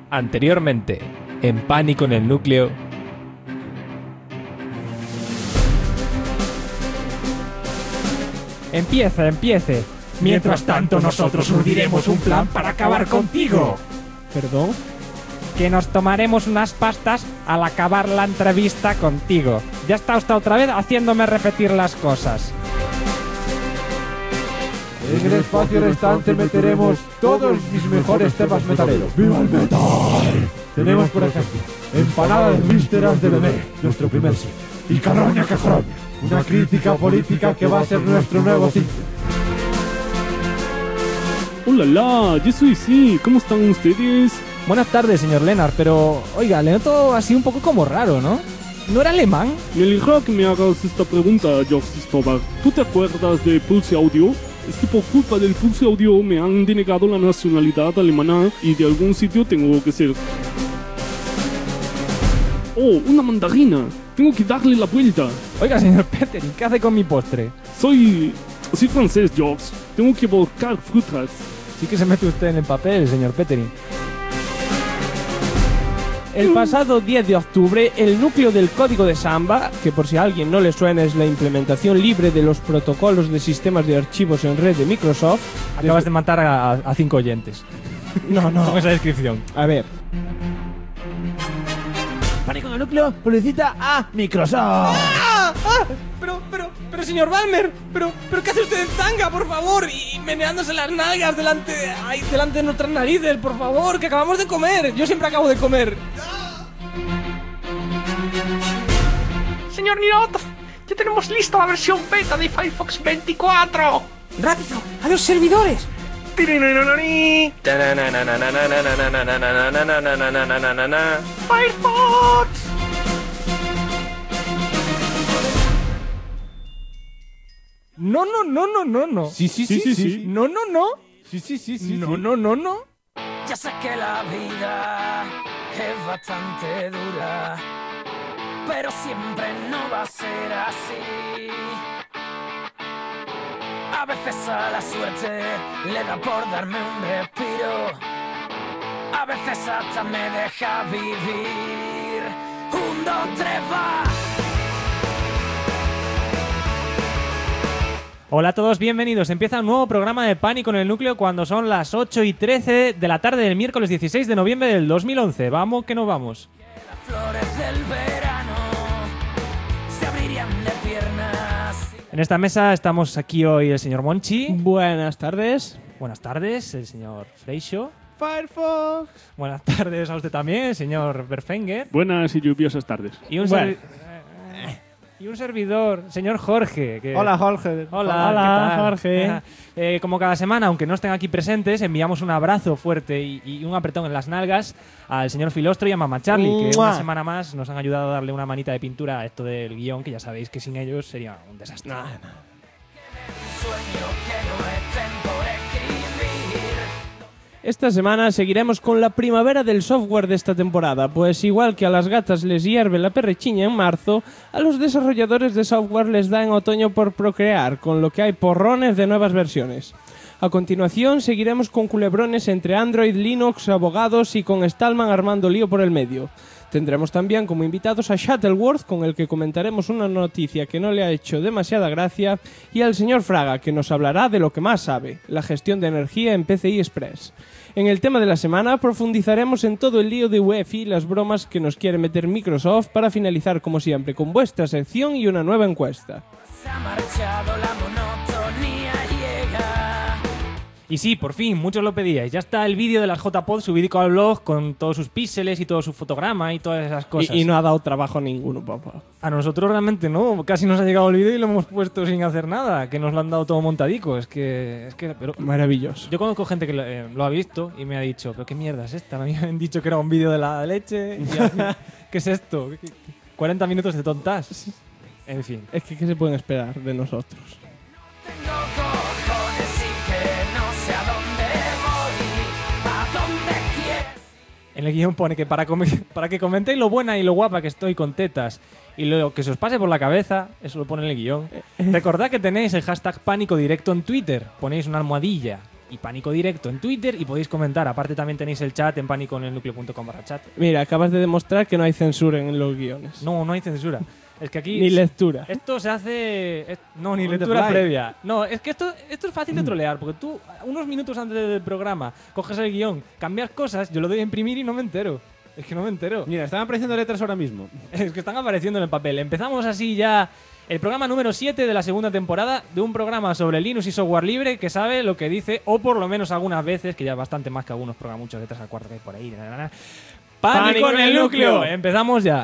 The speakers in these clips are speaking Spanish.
Anteriormente, en Pánico en el Núcleo. Empiece. Mientras tanto, nosotros urdiremos un plan para acabar contigo. ¿Perdón? Que nos tomaremos unas pastas al acabar la entrevista contigo. Ya está usted otra vez haciéndome repetir las cosas. En el espacio restante meteremos todos mis mejores temas metaleros. ¡Viva el metal! Tenemos, por ejemplo, Empanada de vísceras de bebé, nuestro primer single. Y Carroña que Joroña, una crítica política que va a ser nuestro nuevo single. Hola, yo soy sí. ¿Cómo están ustedes? Buenas tardes, señor Lennart, pero... Oiga, le noto así un poco como raro, ¿no? ¿No era alemán? Me alegra que me hagas esta pregunta, George Stobar. ¿Tú te acuerdas de Pulse Audio? Es que por culpa del Pulse Audio me han denegado la nacionalidad alemana y de algún sitio tengo que ser. ¡Oh, una mandarina! Tengo que darle la vuelta. Oiga, señor Petering, ¿qué hace con mi postre? Soy francés, George. Tengo que volcar frutas. Sí que se mete usted en el papel, señor Petering. El pasado 10 de octubre, el núcleo del código de Samba, que por si a alguien no le suena es la implementación libre de los protocolos de sistemas de archivos en red de Microsoft... Acabas de matar a 5 oyentes. No. Con esa descripción. A ver. Pánico en el núcleo solicita a Microsoft. Pero señor Balmer, pero ¿qué hace usted en tanga, por favor? Y meneándose las nalgas delante de nuestras narices, por favor, que acabamos de comer. Yo siempre acabo de comer. Señor Nirot, ya tenemos lista la versión beta de Firefox 24. ¡Rápido! ¡A los servidores! ¡Firefox! No. Sí. No. Sí. No. Ya sé que la vida es bastante dura, pero siempre no va a ser así. A veces a la suerte le da por darme un respiro, a veces hasta me deja vivir. 1, 2, 3, va. Hola a todos, bienvenidos. Empieza un nuevo programa de Pánico en el Núcleo cuando son las 8:13 de la tarde del miércoles 16 de noviembre del 2011. Vamos que nos vamos. Las flores del verano se abrirían de piernas. En esta mesa estamos aquí hoy el señor Monchi. Buenas tardes. Buenas tardes, el señor Freixo. Firefox. Buenas tardes a usted también, el señor Berfenger. Buenas y lluviosas tardes. Y un servidor, señor Jorge. Hola, Jorge. Hola, ¿qué tal? Jorge. Como cada semana, aunque no estén aquí presentes, enviamos un abrazo fuerte y un apretón en las nalgas al señor Filostro y a Mama Charlie, que una semana más nos han ayudado a darle una manita de pintura a esto del guión, que ya sabéis que sin ellos sería un desastre. Esta semana seguiremos con la primavera del software de esta temporada, pues igual que a las gatas les hierve la perrechiña en marzo, a los desarrolladores de software les da en otoño por procrear, con lo que hay porrones de nuevas versiones. A continuación seguiremos con culebrones entre Android, Linux, abogados y con Stallman armando lío por el medio. Tendremos también como invitados a Shuttleworth, con el que comentaremos una noticia que no le ha hecho demasiada gracia, y al señor Fraga, que nos hablará de lo que más sabe, la gestión de energía en PCI Express. En el tema de la semana profundizaremos en todo el lío de UEFI y las bromas que nos quiere meter Microsoft para finalizar como siempre con vuestra sección y una nueva encuesta. Se ha marchado la monotonía llega. Y sí, por fin, muchos lo pedíais. Ya está el vídeo de las JPod subido al blog con todos sus píxeles y todo su fotograma y todas esas cosas. Y no ha dado trabajo ninguno, papá. A nosotros realmente no, casi nos ha llegado el vídeo y lo hemos puesto sin hacer nada, que nos lo han dado todo montadico. Es que pero maravilloso. Yo conozco gente que lo ha visto y me ha dicho, pero qué mierda es esta, me habían dicho que era un vídeo de la leche. ¿Qué es esto? 40 minutos de tontas. En fin. Es que ¿qué se pueden esperar de nosotros? Tengo cojones y que no sé a dónde voy, a dónde quieres. En el guión pone que para que comentéis lo buena y lo guapa que estoy con tetas y lo que se os pase por la cabeza, eso lo pone en el guión. Recordad que tenéis el hashtag Pánico Directo en Twitter. Ponéis una almohadilla y Pánico Directo en Twitter y podéis comentar. Aparte también tenéis el chat en paniconelnucleo.com/chat. Mira, acabas de demostrar que no hay censura en los guiones. No hay censura. Es que aquí... Ni lectura. Esto se hace... No, ni lectura previa. No, es que esto es fácil de trolear, porque tú, unos minutos antes del programa, coges el guión, cambias cosas, yo lo doy a imprimir y no me entero. Es que no me entero. Mira, están apareciendo letras ahora mismo. Es que están apareciendo en el papel. Empezamos así ya el programa número 7 de la segunda temporada de un programa sobre Linux y software libre que sabe lo que dice, o por lo menos algunas veces, que ya bastante más que algunos programas, muchos de 3 al 4 que hay por ahí. ¡Pánico en el núcleo! Empezamos ya.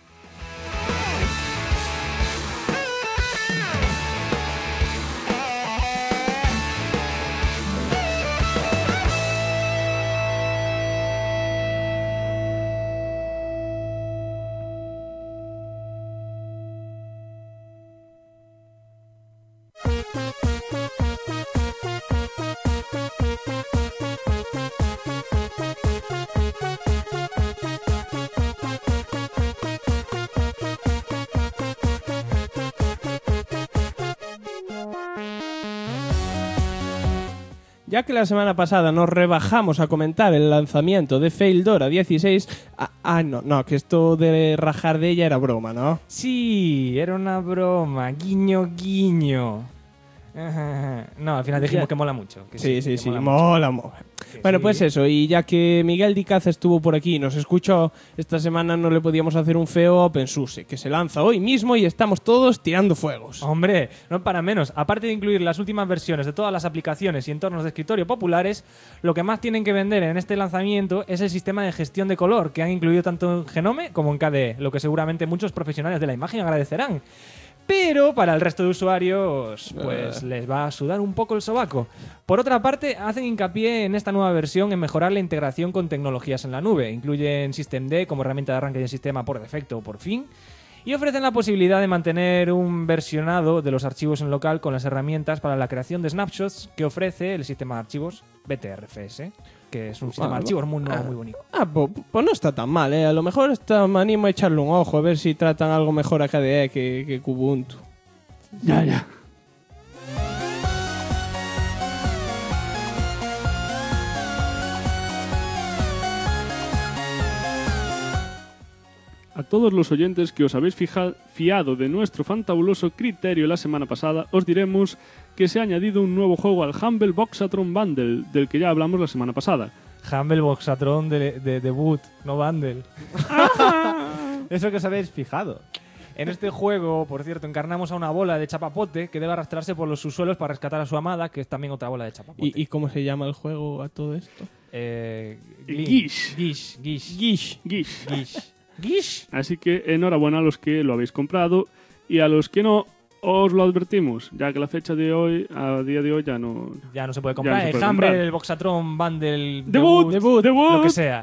Ya que la semana pasada nos rebajamos a comentar el lanzamiento de Faildora 16... No, que esto de rajar de ella era broma, ¿no? Sí, era una broma. Guiño, guiño. No, al final dijimos que mola mucho. Que sí, mola. Bueno, pues eso, y ya que Miguel Dicaz estuvo por aquí y nos escuchó, esta semana no le podíamos hacer un feo a OpenSUSE, que se lanza hoy mismo y estamos todos tirando fuegos. Hombre, no para menos. Aparte de incluir las últimas versiones de todas las aplicaciones y entornos de escritorio populares, lo que más tienen que vender en este lanzamiento es el sistema de gestión de color, que han incluido tanto en Genome como en KDE, lo que seguramente muchos profesionales de la imagen agradecerán. Pero para el resto de usuarios, pues les va a sudar un poco el sobaco. Por otra parte, hacen hincapié en esta nueva versión en mejorar la integración con tecnologías en la nube. Incluyen Systemd como herramienta de arranque del sistema por defecto o por fin. Y ofrecen la posibilidad de mantener un versionado de los archivos en local con las herramientas para la creación de snapshots que ofrece el sistema de archivos BTRFS, que es un sistema de archivos muy bonito. Pues no está tan mal, ¿eh? A lo mejor me animo a echarle un ojo, a ver si tratan algo mejor a KDE que Kubuntu. Ya. A todos los oyentes que os habéis fiado de nuestro fantabuloso criterio la semana pasada, os diremos que se ha añadido un nuevo juego al Humble Boxatron Bundle, del que ya hablamos la semana pasada. Humble Boxatron de debut, no Bundle. Eso que os habéis fijado. En este juego, por cierto, encarnamos a una bola de chapapote que debe arrastrarse por los subsuelos para rescatar a su amada, que es también otra bola de chapapote. ¿Y cómo se llama el juego a todo esto? Gish. Así que enhorabuena a los que lo habéis comprado y a los que no, os lo advertimos, ya que la fecha de hoy, a día de hoy, ya no se puede comprar. El Humble, el Boxatron Bundle, debut, lo que sea.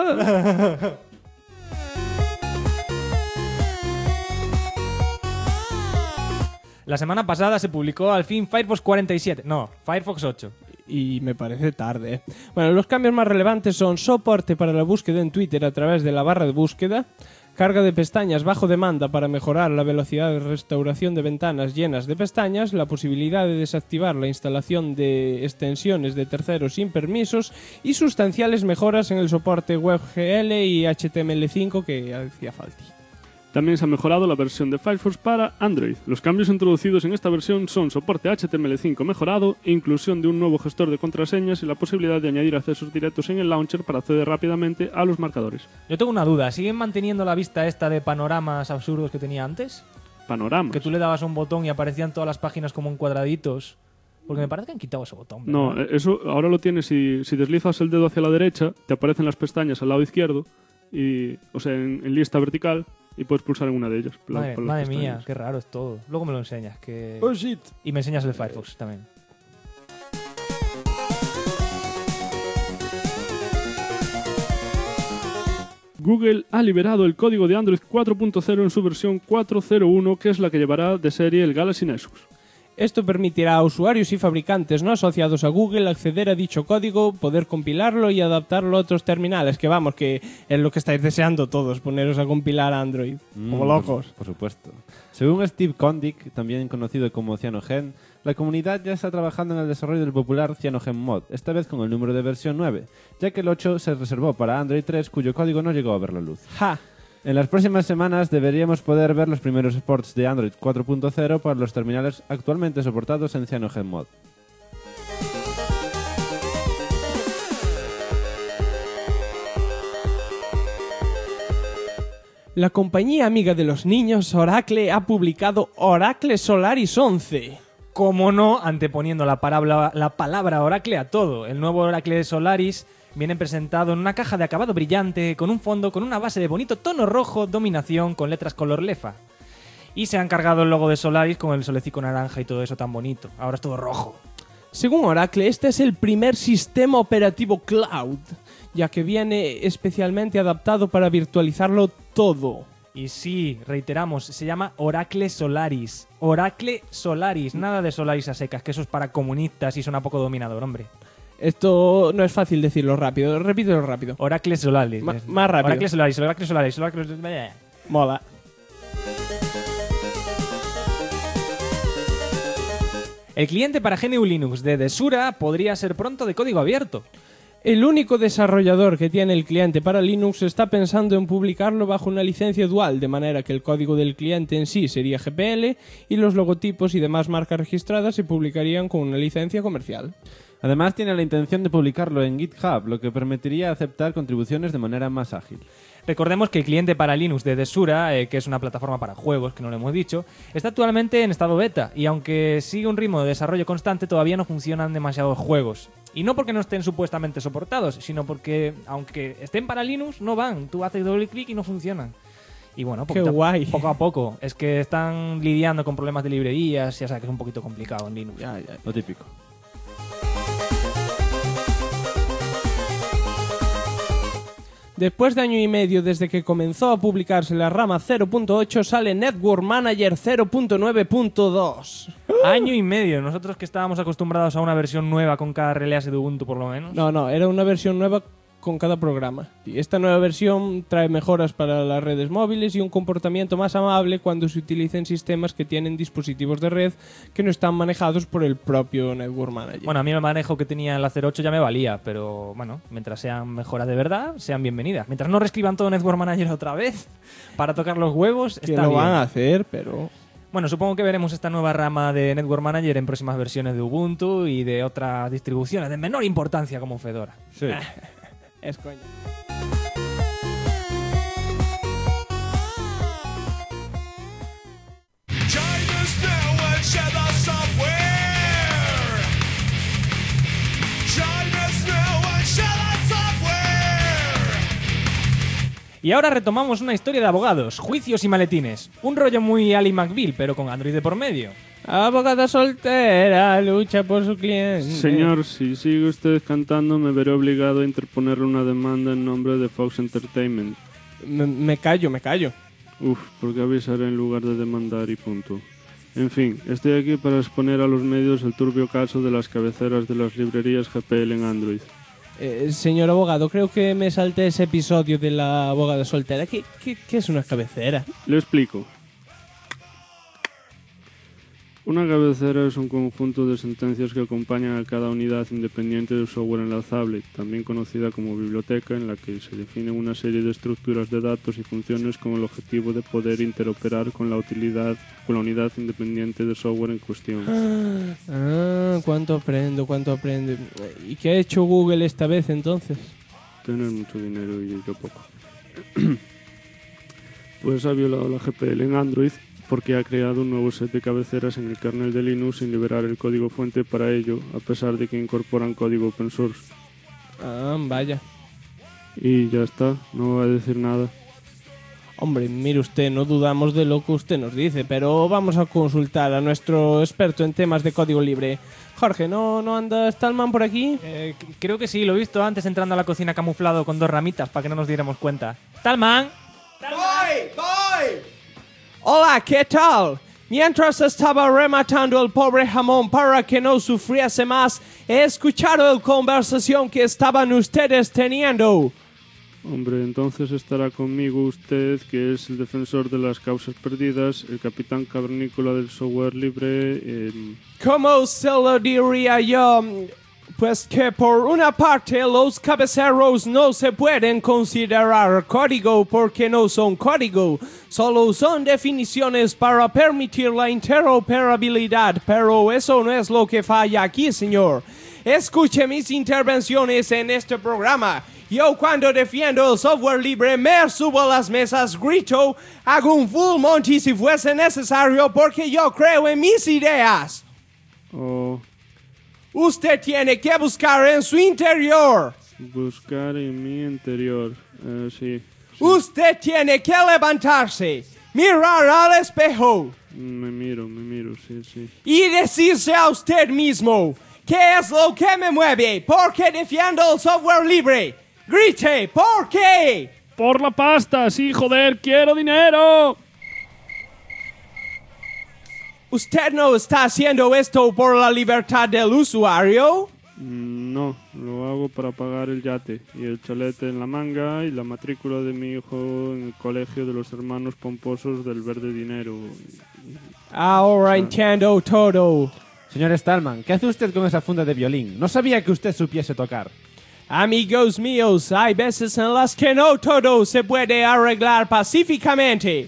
La semana pasada se publicó al fin Firefox 47. No, Firefox 8. Y me parece tarde. Bueno, los cambios más relevantes son soporte para la búsqueda en Twitter a través de la barra de búsqueda, carga de pestañas bajo demanda para mejorar la velocidad de restauración de ventanas llenas de pestañas, la posibilidad de desactivar la instalación de extensiones de terceros sin permisos y sustanciales mejoras en el soporte WebGL y HTML5 que hacía falta. También se ha mejorado la versión de Firefox para Android. Los cambios introducidos en esta versión son soporte HTML5 mejorado, inclusión de un nuevo gestor de contraseñas y la posibilidad de añadir accesos directos en el launcher para acceder rápidamente a los marcadores. Yo tengo una duda, ¿siguen manteniendo la vista esta de panoramas absurdos que tenía antes? ¿Panoramas? Que tú le dabas un botón y aparecían todas las páginas como en cuadraditos. Porque me parece que han quitado ese botón, ¿verdad? No, eso ahora lo tienes si deslizas el dedo hacia la derecha, te aparecen las pestañas al lado izquierdo, o sea, en lista vertical, y puedes pulsar en una de ellas. Madre mía, qué raro es todo. Luego me lo enseñas. Oh, shit. Y me enseñas el Firefox también. Google ha liberado el código de Android 4.0 en su versión 4.0.1, que es la que llevará de serie el Galaxy Nexus. Esto permitirá a usuarios y fabricantes no asociados a Google acceder a dicho código, poder compilarlo y adaptarlo a otros terminales, que vamos, que es lo que estáis deseando todos, poneros a compilar Android, como locos. Por supuesto. Según Steve Kondik, también conocido como Cyanogen, la comunidad ya está trabajando en el desarrollo del popular Cyanogen Mod, esta vez con el número de versión 9, ya que el 8 se reservó para Android 3, cuyo código no llegó a ver la luz. ¡Ja! En las próximas semanas deberíamos poder ver los primeros ports de Android 4.0 para los terminales actualmente soportados en Cyanogen Mod. La compañía amiga de los niños, Oracle, ha publicado Oracle Solaris 11. Como no, anteponiendo la palabra Oracle a todo. El nuevo Oracle Solaris viene presentado en una caja de acabado brillante, con un fondo con una base de bonito tono rojo, dominación con letras color lefa. Y se han cargado el logo de Solaris con el solecico naranja y todo eso tan bonito. Ahora es todo rojo. Según Oracle, este es el primer sistema operativo cloud, ya que viene especialmente adaptado para virtualizarlo todo. Y sí, reiteramos, se llama Oracle Solaris. Oracle Solaris, nada de Solaris a secas, que eso es para comunistas y suena poco dominador, hombre. Esto no es fácil decirlo rápido, repítelo rápido. Oracle Solaris. Más rápido. Oracle Solaris, Oracle Solaris, Oracle Solaris. Mola. El cliente para GNU Linux de Desura podría ser pronto de código abierto. El único desarrollador que tiene el cliente para Linux está pensando en publicarlo bajo una licencia dual, de manera que el código del cliente en sí sería GPL y los logotipos y demás marcas registradas se publicarían con una licencia comercial. Además, tiene la intención de publicarlo en GitHub, lo que permitiría aceptar contribuciones de manera más ágil. Recordemos que el cliente para Linux de Desura, que es una plataforma para juegos, que no lo hemos dicho, está actualmente en estado beta y aunque sigue un ritmo de desarrollo constante, todavía no funcionan demasiados juegos. Y no porque no estén supuestamente soportados, sino porque aunque estén para Linux, no van. Tú haces doble clic y no funcionan. Y bueno, Qué guay. poco a poco. Es que están lidiando con problemas de librerías, ya sabes que es un poquito complicado en Linux. Ya. Lo típico. Después de año y medio desde que comenzó a publicarse la rama 0.8, sale Network Manager 0.9.2. Año y medio. Nosotros que estábamos acostumbrados a una versión nueva con cada release de Ubuntu por lo menos. No, era una versión nueva con cada programa. Y esta nueva versión trae mejoras para las redes móviles y un comportamiento más amable cuando se utilicen sistemas que tienen dispositivos de red que no están manejados por el propio Network Manager. Bueno, a mí el manejo que tenía en la 08 ya me valía, pero bueno, mientras sean mejoras de verdad, sean bienvenidas. Mientras no reescriban todo Network Manager otra vez para tocar los huevos, que está lo bien. van a hacer, pero... Bueno, supongo que veremos esta nueva rama de Network Manager en próximas versiones de Ubuntu y de otras distribuciones de menor importancia como Fedora. Sí. Es coño. Y ahora retomamos una historia de abogados, juicios y maletines. Un rollo muy Ali McBeal, pero con Android de por medio. Abogada soltera lucha por su cliente. Señor, si sigue usted cantando, me veré obligado a interponerle una demanda en nombre de Fox Entertainment. Me callo. Uf, porque avisaré en lugar de demandar y punto. En fin, estoy aquí para exponer a los medios el turbio caso de las cabeceras de las librerías GPL en Android. Señor abogado, creo que me salté ese episodio de la abogada soltera. ¿Qué es una cabecera? Le explico. Una cabecera es un conjunto de sentencias que acompañan a cada unidad independiente de software enlazable, también conocida como biblioteca, en la que se definen una serie de estructuras de datos y funciones con el objetivo de poder interoperar con la unidad independiente de software en cuestión. Cuánto aprendo. ¿Y qué ha hecho Google esta vez entonces? Tener mucho dinero y yo poco. Pues ha violado la GPL en Android porque ha creado un nuevo set de cabeceras en el kernel de Linux sin liberar el código fuente para ello, a pesar de que incorporan código open source. Vaya. Y ya está, no va a decir nada. Hombre, mire usted, no dudamos de lo que usted nos dice, pero vamos a consultar a nuestro experto en temas de código libre. Jorge, ¿no anda Stallman por aquí? Creo que sí, lo he visto antes entrando a la cocina camuflado con 2 ramitas para que no nos diéramos cuenta. ¡Stallman! ¡Voy! ¡Hola! ¿Qué tal? Mientras estaba rematando el pobre jamón para que no sufriese más, he escuchado la conversación que estaban ustedes teniendo. Hombre, entonces estará conmigo usted, que es el defensor de las causas perdidas, el capitán cavernícola del software libre. ¿Cómo se lo diría yo? Pues que por una parte los cabeceros no se pueden considerar código porque no son código, solo son definiciones para permitir la interoperabilidad, pero eso no es lo que falla aquí, señor. Escuche mis intervenciones en este programa. Yo cuando defiendo el software libre me subo a las mesas, grito, hago un full Monty si fuese necesario porque yo creo en mis ideas. Oh, Usted tiene que buscar en su interior. buscar en mi interior. Sí. Usted tiene que levantarse, mirar al espejo Me miro, sí. y decirse a usted mismo, ¿qué es lo que me mueve? ¿Por qué defiendo el software libre? Grite, ¿por qué? ¡Por la pasta! ¡Sí, joder! ¡Quiero dinero! ¿Usted no está haciendo esto por la libertad del usuario? No, lo hago para pagar el yate y el chalete en la manga y la matrícula de mi hijo en el colegio de los hermanos pomposos del verde dinero. Ahora entiendo todo. Señor Stallman, ¿qué hace usted con esa funda de violín? No sabía que usted supiese tocar. Amigos míos, hay veces en las que no todo se puede arreglar pacíficamente.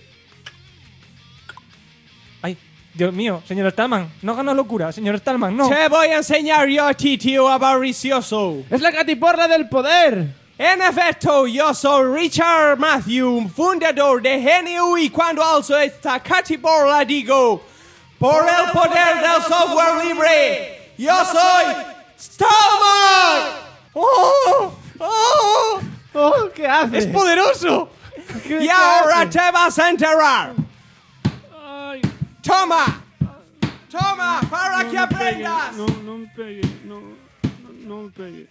Ay, Dios mío, señor Stallman, no haga una locura, señor Stallman, no. Te voy a enseñar yo a ti, tío avaricioso. ¡Es la catiporra del poder! En efecto, yo soy Richard Matthew, fundador de GNU, y cuando alzo esta catiporra digo, por el poder del software libre, yo soy Stallman. ¡Oh! ¡Oh! ¡Oh! ¿Qué hace? ¡Es poderoso! Y ahora te vas a enterar. ¡Ay! ¡Toma! ¡Toma! ¡Para que aprendas! No me pegue, no me pegue.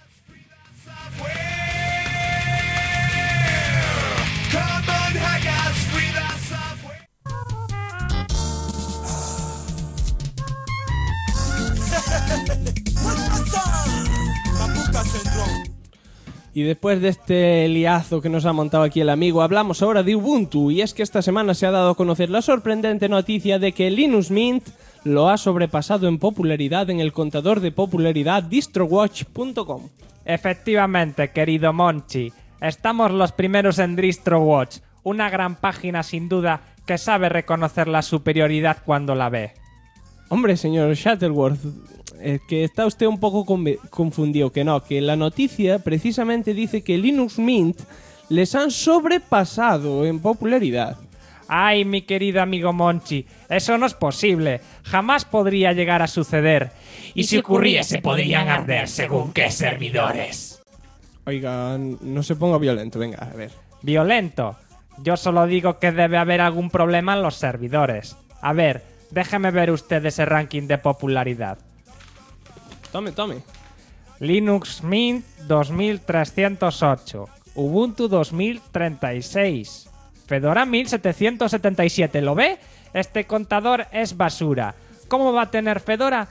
Y después de este liazo que nos ha montado aquí el amigo, hablamos ahora de Ubuntu. Y es que esta semana se ha dado a conocer la sorprendente noticia de que Linux Mint lo ha sobrepasado en popularidad en el contador de popularidad distrowatch.com. Efectivamente, querido Monchi, estamos los primeros en DistroWatch, una gran página sin duda que sabe reconocer la superioridad cuando la ve. Hombre, señor Shuttleworth, que está usted un poco confundido, que no, que la noticia precisamente dice que Linux Mint les han sobrepasado en popularidad. Ay, mi querido amigo Monchi, eso no es posible, jamás podría llegar a suceder. Y si ocurriese podrían arder según qué servidores. Oiga, no se ponga violento, venga, a ver. Violento. Yo solo digo que debe haber algún problema en los servidores. A ver, déjeme ver usted ese ranking de popularidad. Tome. Linux Mint 2308, Ubuntu 2036, Fedora 1777. ¿Lo ve? Este contador es basura. ¿Cómo va a tener Fedora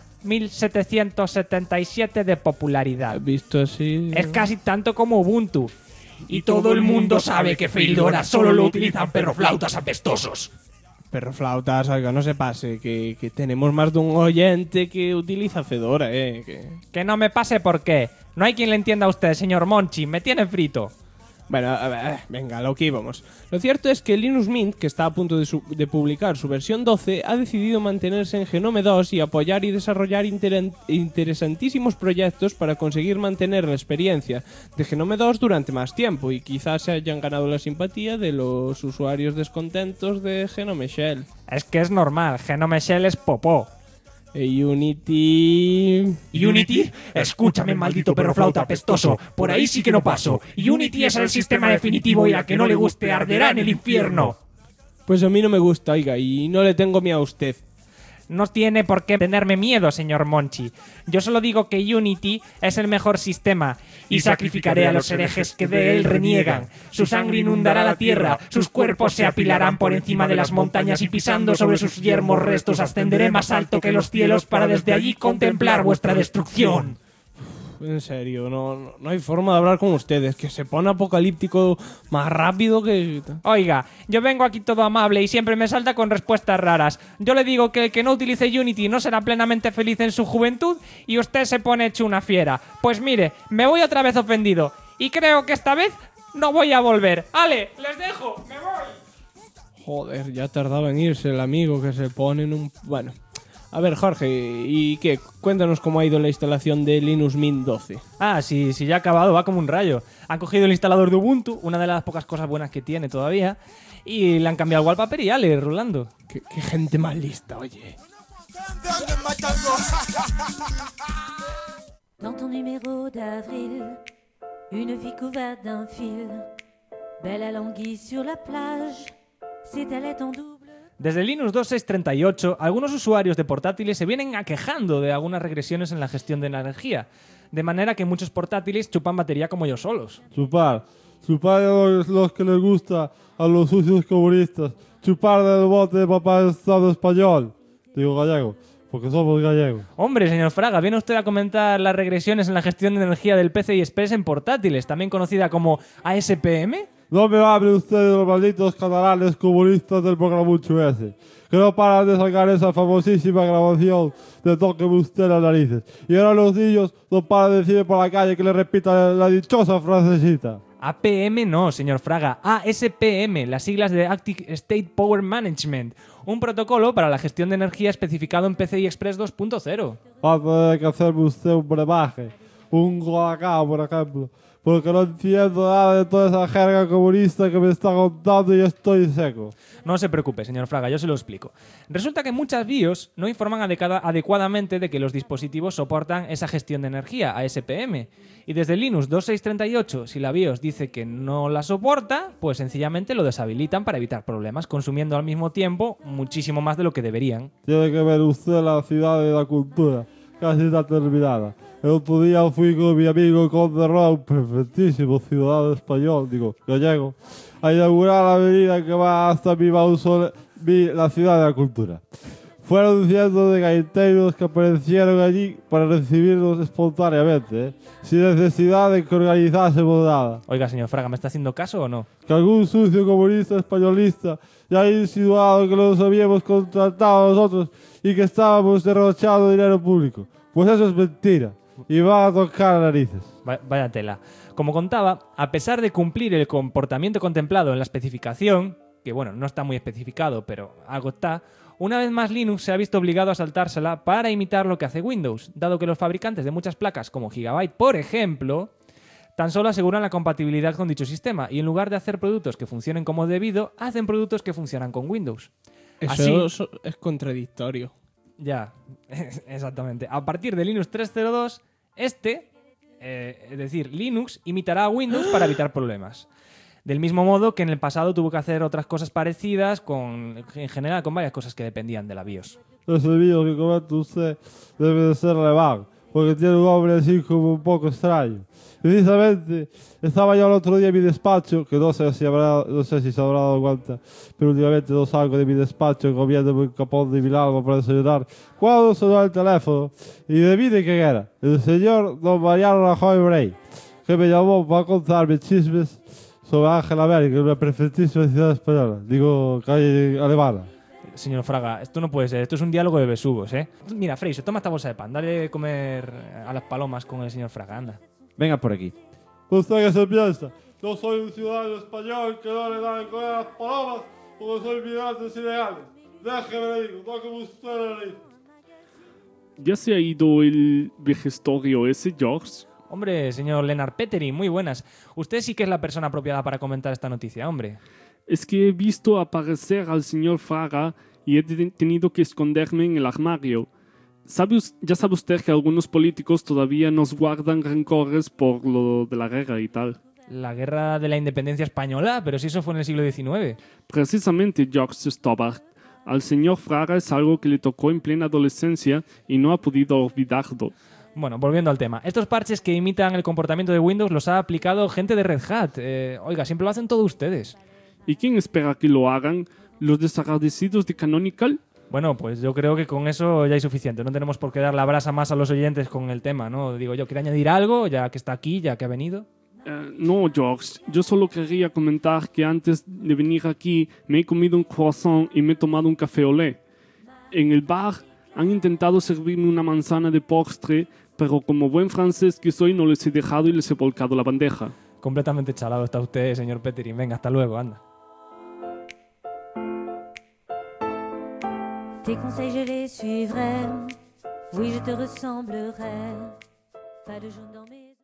1777 de popularidad? Visto así... Es casi tanto como Ubuntu. Y todo el mundo sabe que Fedora solo lo utilizan perroflautas apestosos. Perroflautas, oiga, no se pase, que tenemos más de un oyente que utiliza Fedora, Que no me pase por qué. No hay quien le entienda a usted, señor Monchi, me tiene frito. Bueno, a ver, venga, lo que íbamos. Lo cierto es que Linux Mint, que está a punto de publicar su versión 12, ha decidido mantenerse en Genome 2 y apoyar y desarrollar interesantísimos proyectos para conseguir mantener la experiencia de Genome 2 durante más tiempo, y quizás se hayan ganado la simpatía de los usuarios descontentos de Genome Shell. Es que es normal, Genome Shell es popó. Unity... ¿Unity? Escúchame, maldito perroflauta apestoso. Por ahí sí que no paso. Unity es el sistema definitivo y a que no le guste arderá en el infierno. Pues a mí no me gusta, oiga, y no le tengo miedo a usted. No tiene por qué tenerme miedo, señor Monchi. Yo solo digo que Unity es el mejor sistema y sacrificaré a los herejes que de él reniegan. Su sangre inundará la tierra, sus cuerpos se apilarán por encima de las montañas y pisando sobre sus yermos restos ascenderé más alto que los cielos para desde allí contemplar vuestra destrucción. En serio, no hay forma de hablar con ustedes, que se pone apocalíptico más rápido que... Oiga, yo vengo aquí todo amable y siempre me salta con respuestas raras. Yo le digo que el que no utilice Unity no será plenamente feliz en su juventud y usted se pone hecho una fiera. Pues mire, me voy otra vez ofendido y creo que esta vez no voy a volver. ¡Ale, les dejo! ¡Me voy! Joder, ya tardaba en irse el amigo que se pone en un... Bueno... A ver, Jorge, ¿y qué? Cuéntanos cómo ha ido la instalación de Linux Mint 12. Ah, sí, ya ha acabado, va como un rayo. Han cogido el instalador de Ubuntu, una de las pocas cosas buenas que tiene todavía, y le han cambiado el wallpaper y ale, rulando. Qué gente más lista, oye. Dans ton numéro d'avril, une fille couverte d'un fil, belle à l'anguille sur la plage, s'étalait en double. Desde Linux 2.6.38, algunos usuarios de portátiles se vienen aquejando de algunas regresiones en la gestión de la energía, de manera que muchos portátiles chupan batería como ellos solos. Chupar a los que les gusta a los sucios comunistas, chupar del bote de papá del Estado español, digo gallego, porque somos gallegos. Hombre, señor Fraga, viene usted a comentar las regresiones en la gestión de energía del PCI Express en portátiles, también conocida como ASPM. No me hable usted de los malditos catalanes comunistas del programucho ese, que no paran de sacar esa famosísima grabación de Tóqueme usted las narices. Y ahora los niños no paran de decirme por la calle que le repita la dichosa frasecita. APM no, señor Fraga, ASPM, las siglas de Active State Power Management, un protocolo para la gestión de energía especificado en PCI Express 2.0. Va a tener que hacerme usted un brebaje, un Colacao, por ejemplo, porque no entiendo nada de toda esa jerga comunista que me está contando y estoy seco. No se preocupe, señor Fraga, yo se lo explico. Resulta que muchas BIOS no informan adecuadamente de que los dispositivos soportan esa gestión de energía, ASPM. Y desde Linux 2.6.38, si la BIOS dice que no la soporta, pues sencillamente lo deshabilitan para evitar problemas, consumiendo al mismo tiempo muchísimo más de lo que deberían. Tiene que ver usted la ciudad de la cultura, casi está terminada. El otro día fui con mi amigo Conde Ron, perfectísimo ciudadano español, digo, gallego, a inaugurar la avenida que va hasta mi mausoleo, la ciudad de la cultura. Fueron cientos de gaiteros que aparecieron allí para recibirnos espontáneamente, sin necesidad de que organizásemos nada. Oiga, señor Fraga, ¿me está haciendo caso o no? Que algún sucio comunista españolista ya ha insinuado que los habíamos contratado a nosotros y que estábamos derrochando dinero público. Pues eso es mentira. Y va a tocar narices. Vaya tela. Como contaba, a pesar de cumplir el comportamiento contemplado en la especificación, que bueno, no está muy especificado, pero algo está, una vez más Linux se ha visto obligado a saltársela para imitar lo que hace Windows, dado que los fabricantes de muchas placas, como Gigabyte, por ejemplo, tan solo aseguran la compatibilidad con dicho sistema, y en lugar de hacer productos que funcionen como debido, hacen productos que funcionan con Windows. Eso es contradictorio. Ya, exactamente. A partir de Linux 3.02, es decir, Linux imitará a Windows para evitar problemas. Del mismo modo que en el pasado tuvo que hacer otras cosas parecidas, en general con varias cosas que dependían de la BIOS. Ese BIOS que comenta usted debe de ser alemán, porque tiene un nombre así como un poco extraño. Precisamente, estaba yo el otro día en mi despacho, que no sé si se habrá dado cuenta, pero últimamente no salgo de mi despacho comiéndome un capón de Milagro para desayunar, cuando sonó el teléfono, y adivine quién era, el señor don Mariano Rajoy Brey, que me llamó para contarme chismes sobre Ángela Merkel, una perfectísima ciudad española, digo, calle alemana. Señor Fraga, esto no puede ser, esto es un diálogo de besugos, ¿eh? Mira, Freixo, toma esta bolsa de pan, dale de comer a las palomas con el señor Fraga, anda. Venga por aquí. ¿Usted qué se piensa? Yo soy un ciudadano español que no le da de comer a las palomas porque soy migrantes ilegales. Déjeme, le digo, tóqueme usted la nariz. ¿Ya se ha ido el vejestorio ese, George? Hombre, señor Lennart Petering, muy buenas. Usted sí que es la persona apropiada para comentar esta noticia, hombre. Es que he visto aparecer al señor Fraga y he tenido que esconderme en el armario. Ya sabe usted que algunos políticos todavía nos guardan rencores por lo de la guerra y tal. La guerra de la independencia española, pero si eso fue en el siglo XIX. Precisamente, George Stobart. Al señor Fraga es algo que le tocó en plena adolescencia y no ha podido olvidarlo. Bueno, volviendo al tema. Estos parches que imitan el comportamiento de Windows los ha aplicado gente de Red Hat. Oiga, siempre lo hacen todos ustedes. ¿Y quién espera que lo hagan? ¿Los desagradecidos de Canonical? Bueno, pues yo creo que con eso ya hay suficiente. No tenemos por qué dar la brasa más a los oyentes con el tema, ¿no? Digo yo, ¿quiere añadir algo ya que está aquí, ya que ha venido? No, George. Yo solo quería comentar que antes de venir aquí me he comido un croissant y me he tomado un café olé. En el bar han intentado servirme una manzana de postre, pero como buen francés que soy no les he dejado y les he volcado la bandeja. Completamente chalado está usted, señor Petterin. Venga, hasta luego, anda. Tes conseils je les suivrai, oui je te ressemblerai, pas de jaune dans mes...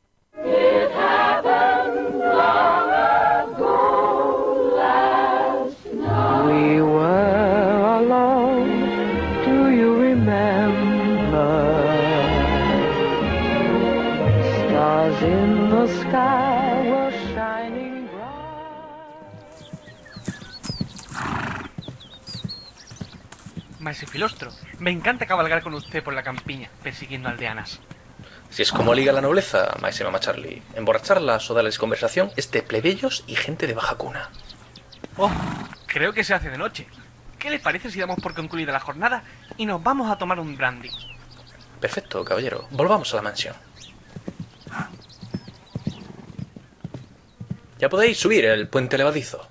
We were alone, do you remember? Stars in the sky were shining bright. Maese Filostro, me encanta cabalgar con usted por la campiña, persiguiendo aldeanas. Si es como liga la nobleza, maese Mama Charlie, emborracharlas o darles conversación es de plebeyos y gente de baja cuna. Oh, creo que se hace de noche. ¿Qué le parece si damos por concluida la jornada y nos vamos a tomar un brandy? Perfecto, caballero. Volvamos a la mansión. Ya podéis subir el puente levadizo.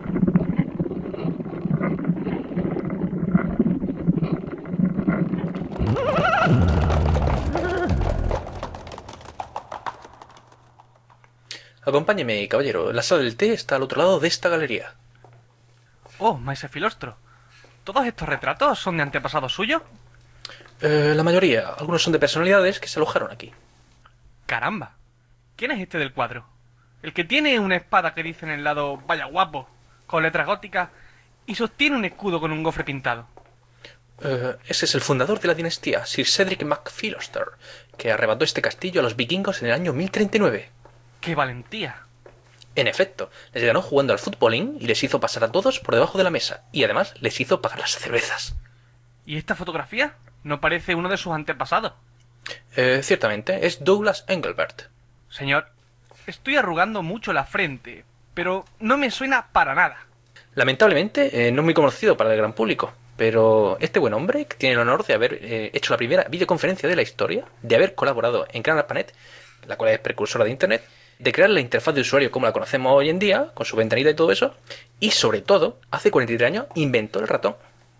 Acompáñeme, caballero. La sala del té está al otro lado de esta galería. Oh, maese Filostro. ¿Todos estos retratos son de antepasados suyos? La mayoría. Algunos son de personalidades que se alojaron aquí. Caramba. ¿Quién es este del cuadro? El que tiene una espada que dice en el lado "vaya guapo", con letras góticas, y sostiene un escudo con un gofre pintado. Ese es el fundador de la dinastía, Sir Cedric MacPhiloster, que arrebató este castillo a los vikingos en el año 1039. ¡Qué valentía! En efecto, les ganó jugando al futbolín y les hizo pasar a todos por debajo de la mesa, y además les hizo pagar las cervezas. ¿Y esta fotografía? ¿No parece uno de sus antepasados? Ciertamente, es Douglas Engelbert. Señor, estoy arrugando mucho la frente, pero no me suena para nada. Lamentablemente, no es muy conocido para el gran público, pero este buen hombre, que tiene el honor de haber hecho la primera videoconferencia de la historia, de haber colaborado en Gran ARPANET, la cual es precursora de Internet, de crear la interfaz de usuario como la conocemos hoy en día, con su ventanita y todo eso, y sobre todo, hace 43 años, inventó el ratón.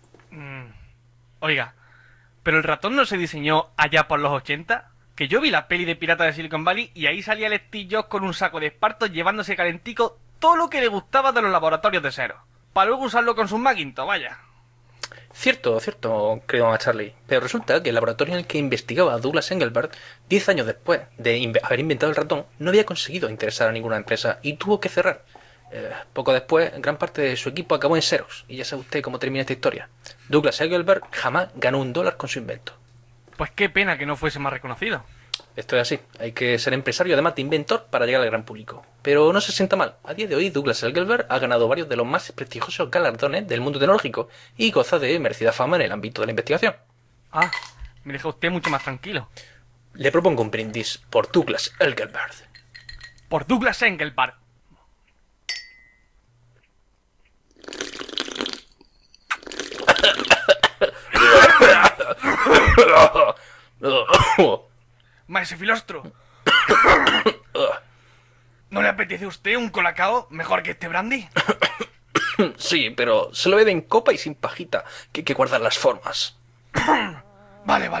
Oiga, ¿pero el ratón no se diseñó allá por los 80? Que yo vi la peli de Pirata de Silicon Valley y ahí salía el Steve Jobs con un saco de espartos llevándose calentico todo lo que le gustaba de los laboratorios de Xerox, para luego usarlo con sus Macintosh, vaya. Cierto, creo a Charlie. Pero resulta que el laboratorio en el que investigaba Douglas Engelbert, 10 años después de haber inventado el ratón, no había conseguido interesar a ninguna empresa y tuvo que cerrar. Poco después, gran parte de su equipo acabó en Xerox, y ya sabe usted cómo termina esta historia. Douglas Engelbert jamás ganó $1 con su invento. Pues qué pena que no fuese más reconocido. Esto es así, hay que ser empresario además de inventor para llegar al gran público. Pero no se sienta mal, a día de hoy Douglas Engelbert ha ganado varios de los más prestigiosos galardones del mundo tecnológico y goza de merecida fama en el ámbito de la investigación. Ah, me deja usted mucho más tranquilo. Le propongo un brindis por Douglas Engelbert. Por Douglas Engelbert. Maese Filostro. ¿No le apetece a usted un colacao mejor que este brandy? Sí, pero se lo bebe en copa y sin pajita, que hay que guardar las formas. Vale.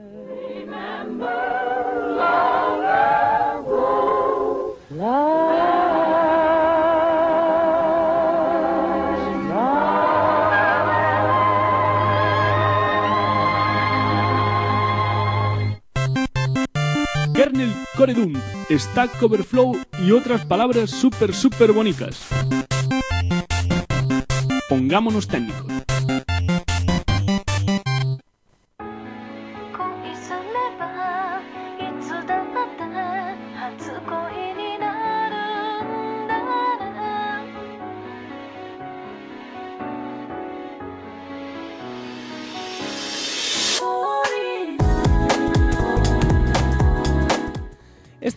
Kernel Core Dunk, Stack Overflow y otras palabras súper bonitas. Pongámonos técnicos.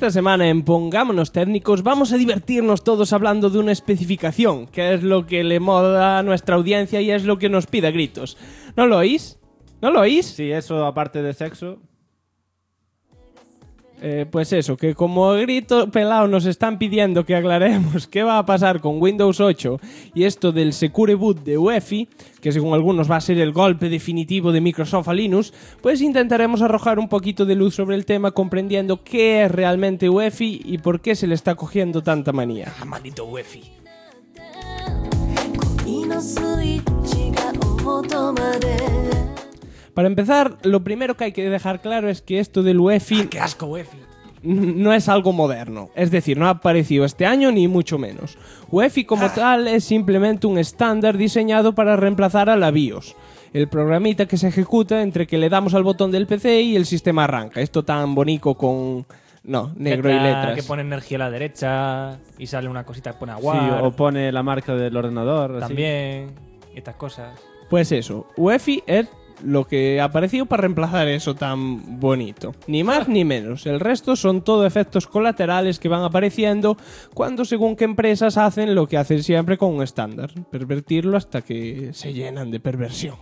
Esta semana en Pongámonos Técnicos vamos a divertirnos todos hablando de una especificación, que es lo que le mola a nuestra audiencia y es lo que nos pide a gritos. ¿No lo oís? ¿No lo oís? Sí, eso aparte de sexo. Pues eso, que como a grito pelado nos están pidiendo que aclaremos qué va a pasar con Windows 8 y esto del Secure Boot de UEFI, que según algunos va a ser el golpe definitivo de Microsoft a Linux, pues intentaremos arrojar un poquito de luz sobre el tema comprendiendo qué es realmente UEFI y por qué se le está cogiendo tanta manía. Ah, maldito UEFI. Para empezar, lo primero que hay que dejar claro es que esto del UEFI... ¡Qué asco, UEFI! No es algo moderno, es decir, no ha aparecido este año ni mucho menos. UEFI como tal es simplemente un estándar diseñado para reemplazar a la BIOS, el programita que se ejecuta entre que le damos al botón del PC y el sistema arranca. Esto tan bonito con... No, negro y letras. Que pone energía a la derecha y sale una cosita que pone Sí, agua. o pone la marca del ordenador. así. También, estas cosas. Pues eso, UEFI es lo que ha aparecido para reemplazar eso tan bonito. Ni más ni menos. El resto son todo efectos colaterales que van apareciendo cuando según qué empresas hacen lo que hacen siempre con un estándar. Pervertirlo hasta que se llenan de perversión.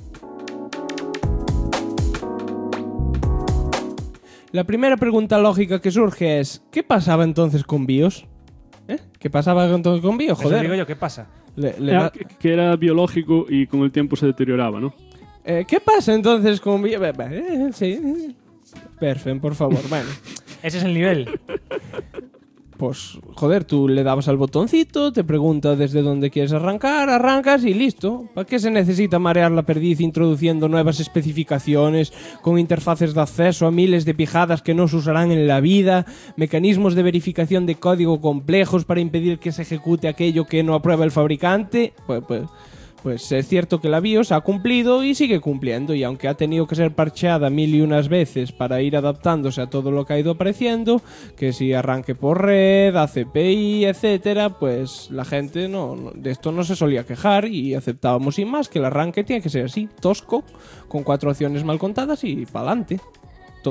La primera pregunta lógica que surge es ¿qué pasaba entonces con BIOS? ¿Qué pasaba entonces con BIOS? Eso Joder. digo yo, ¿qué pasa? Que era biológico y con el tiempo se deterioraba, ¿no? ¿Qué pasa entonces con BIOS? Sí. Perfecto, por favor. Bueno. Ese es el nivel. Pues, joder, tú le dabas al botoncito, te pregunta desde dónde quieres arrancar, arrancas y listo. ¿Para qué se necesita marear la perdiz introduciendo nuevas especificaciones con interfaces de acceso a miles de pijadas que no se usarán en la vida, mecanismos de verificación de código complejos para impedir que se ejecute aquello que no aprueba el fabricante? Pues es cierto que la BIOS ha cumplido y sigue cumpliendo, y aunque ha tenido que ser parcheada 1001 veces para ir adaptándose a todo lo que ha ido apareciendo, que si arranque por red, ACPI, etcétera, pues la gente de esto no se solía quejar y aceptábamos sin más que el arranque tiene que ser así, tosco, con 4 opciones mal contadas y pa'lante. Todo.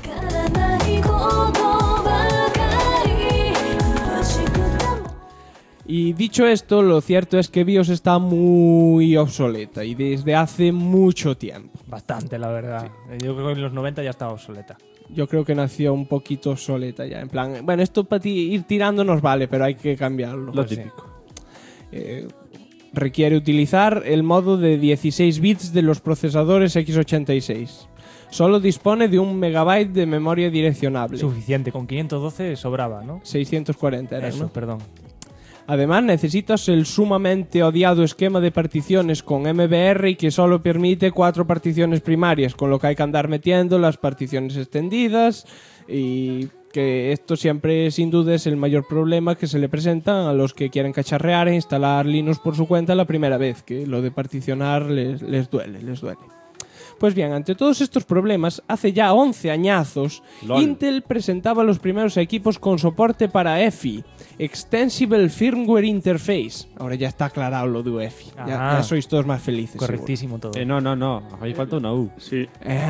Y dicho esto, lo cierto es que BIOS está muy obsoleta y desde hace mucho tiempo. Bastante, la verdad. Sí. Yo creo que en los 90 ya estaba obsoleta. Yo creo que nació un poquito obsoleta ya. En plan, bueno, esto para ir tirando nos vale, pero hay que cambiarlo. Lo típico. Requiere utilizar el modo de 16 bits de los procesadores x86. Solo dispone de 1 MB de memoria direccionable. Suficiente, con 512 sobraba, ¿no? 640 era, eso, ¿no? Perdón. Además, necesitas el sumamente odiado esquema de particiones con MBR y que solo permite 4 particiones primarias, con lo que hay que andar metiendo las particiones extendidas, y que esto siempre, sin duda, es el mayor problema que se le presenta a los que quieren cacharrear e instalar Linux por su cuenta la primera vez, que lo de particionar les duele. Pues bien, ante todos estos problemas, hace ya 11 añazos, Intel presentaba los primeros equipos con soporte para EFI, Extensible Firmware Interface. Ahora ya está aclarado lo de UEFI. Ya sois todos más felices. Correctísimo seguro. todo. No. Ahí falta una U. Sí.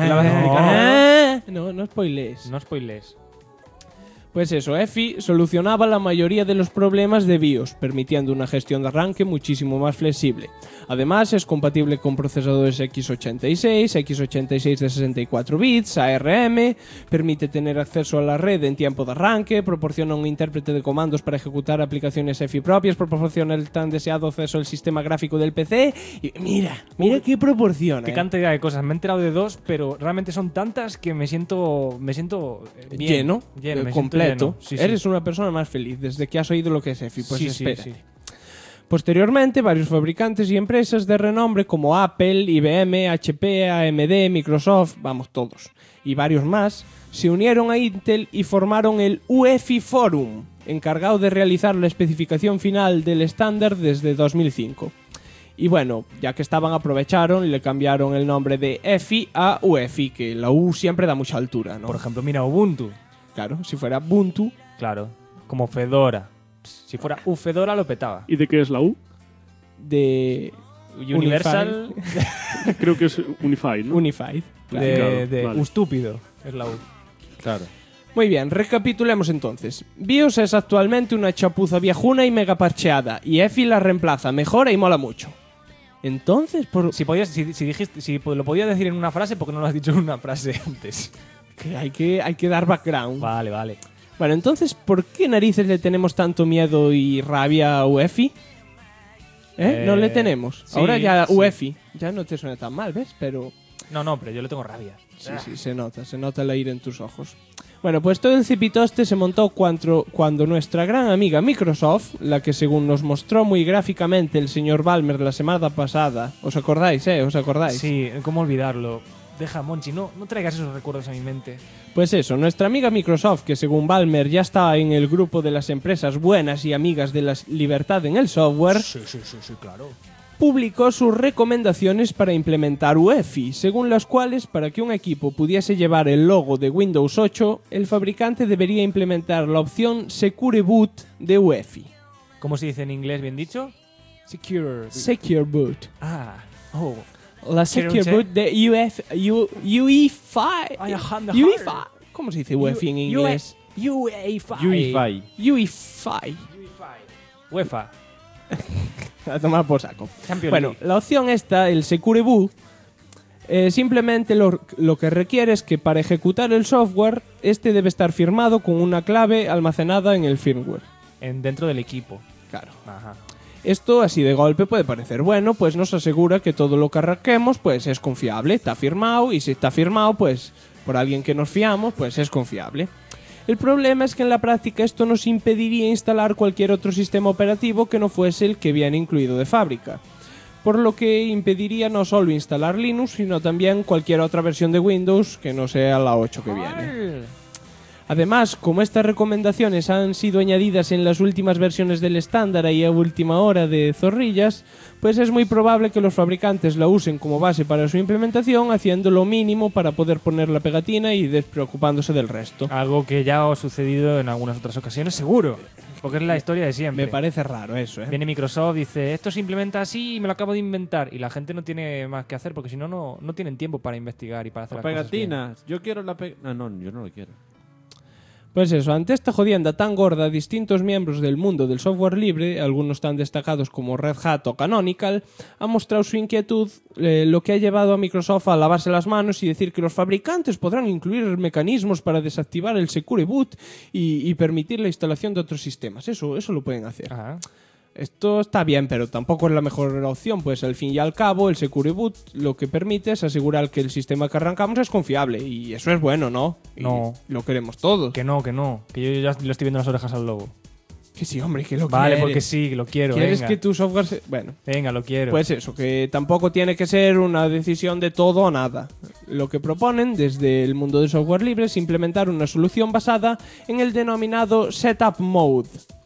No spoilees. No spoilees. Pues eso, EFI solucionaba la mayoría de los problemas de BIOS, permitiendo una gestión de arranque muchísimo más flexible. Además, es compatible con procesadores x86, x86 de 64 bits, ARM, permite tener acceso a la red en tiempo de arranque, proporciona un intérprete de comandos para ejecutar aplicaciones EFI propias, proporciona el tan deseado acceso al sistema gráfico del PC, y mira qué proporciona. Qué cantidad de cosas. Me he enterado de 2, pero realmente son tantas que me siento bien. Lleno, completo. Sí, Eres una persona más feliz desde que has oído lo que es EFI, pues espérate. Sí. Posteriormente, varios fabricantes y empresas de renombre como Apple, IBM, HP, AMD, Microsoft, vamos todos, y varios más, se unieron a Intel y formaron el UEFI Forum, encargado de realizar la especificación final del estándar desde 2005. Y bueno, ya que estaban, aprovecharon y le cambiaron el nombre de EFI a UEFI, que la U siempre da mucha altura, ¿no? Por ejemplo, mira Ubuntu. Claro, si fuera Ubuntu. Claro, como Fedora. Si fuera Fedora lo petaba. ¿Y de qué es la U? De Universal. Creo que es Unified, ¿no? Unified. De Vale. Estúpido es la U. Claro. Muy bien, recapitulemos entonces. BIOS es actualmente una chapuza viejuna y mega parcheada, y EFI la reemplaza, mejora y mola mucho. Entonces, por... Si lo podías decir en una frase, ¿por qué no lo has dicho en una frase antes? Que hay que dar background. Vale. Bueno, entonces, ¿por qué narices le tenemos tanto miedo y rabia a UEFI? No le tenemos. Sí, Ahora ya sí. UEFI. Ya no te suena tan mal, ¿ves? Pero... No, pero yo le tengo rabia. Sí, se nota el aire en tus ojos. Bueno, pues todo el cipitoste se montó cuando nuestra gran amiga Microsoft, la que según nos mostró muy gráficamente el señor Ballmer la semana pasada, ¿os acordáis, ¿Os acordáis? Sí, ¿cómo olvidarlo? Deja, Monchi, no traigas esos recuerdos a mi mente. Pues eso, nuestra amiga Microsoft, que según Ballmer ya está en el grupo de las empresas buenas y amigas de la libertad en el software, Sí, claro. publicó sus recomendaciones para implementar UEFI, según las cuales, para que un equipo pudiese llevar el logo de Windows 8, el fabricante debería implementar la opción Secure Boot de UEFI. ¿Cómo se dice en inglés, bien dicho? Secure Boot. Oh. La Secure Boot de UEFI. ¿Cómo se dice UEFI en inglés? UEFI. UEFA. A tomar por saco. Champions Bueno, League. la opción esta, el Secure Boot, simplemente lo que requiere es que para ejecutar el software, este debe estar firmado con una clave almacenada en el firmware. Dentro del equipo. Claro. Ajá. Esto así de golpe puede parecer bueno, pues nos asegura que todo lo que arranquemos pues es confiable, está firmado, y si está firmado pues por alguien que nos fiamos pues es confiable. El problema es que en la práctica esto nos impediría instalar cualquier otro sistema operativo que no fuese el que viene incluido de fábrica, por lo que impediría no solo instalar Linux, sino también cualquier otra versión de Windows que no sea la 8 que viene. Además, como estas recomendaciones han sido añadidas en las últimas versiones del estándar y a última hora de zorrillas, pues es muy probable que los fabricantes la usen como base para su implementación, haciendo lo mínimo para poder poner la pegatina y despreocupándose del resto. Algo que ya ha sucedido en algunas otras ocasiones, seguro. Porque es la historia de siempre. Me parece raro eso, Viene Microsoft, dice, esto se implementa así y me lo acabo de inventar. Y la gente no tiene más que hacer porque si no, no tienen tiempo para investigar y para hacer La las cosas bien. pegatina. Yo quiero la pegatina. No, yo no lo quiero. Pues eso, ante esta jodienda tan gorda, distintos miembros del mundo del software libre, algunos tan destacados como Red Hat o Canonical, han mostrado su inquietud, lo que ha llevado a Microsoft a lavarse las manos y decir que los fabricantes podrán incluir mecanismos para desactivar el Secure Boot y permitir la instalación de otros sistemas. Eso lo pueden hacer. Ajá. Esto está bien, pero tampoco es la mejor opción, pues al fin y al cabo el Secure Boot lo que permite es asegurar que el sistema que arrancamos es confiable, y eso es bueno, ¿no? Y no. Lo queremos todos. Que no. Que yo ya le estoy viendo las orejas al lobo. Que sí, hombre, que lo Vale, quieres. porque sí, que lo quiero, ¿Quieres venga. que tu software se... Bueno. Venga, lo quiero. Pues eso, que tampoco tiene que ser una decisión de todo o nada. Lo que proponen desde el mundo del software libre es implementar una solución basada en el denominado Setup Mode.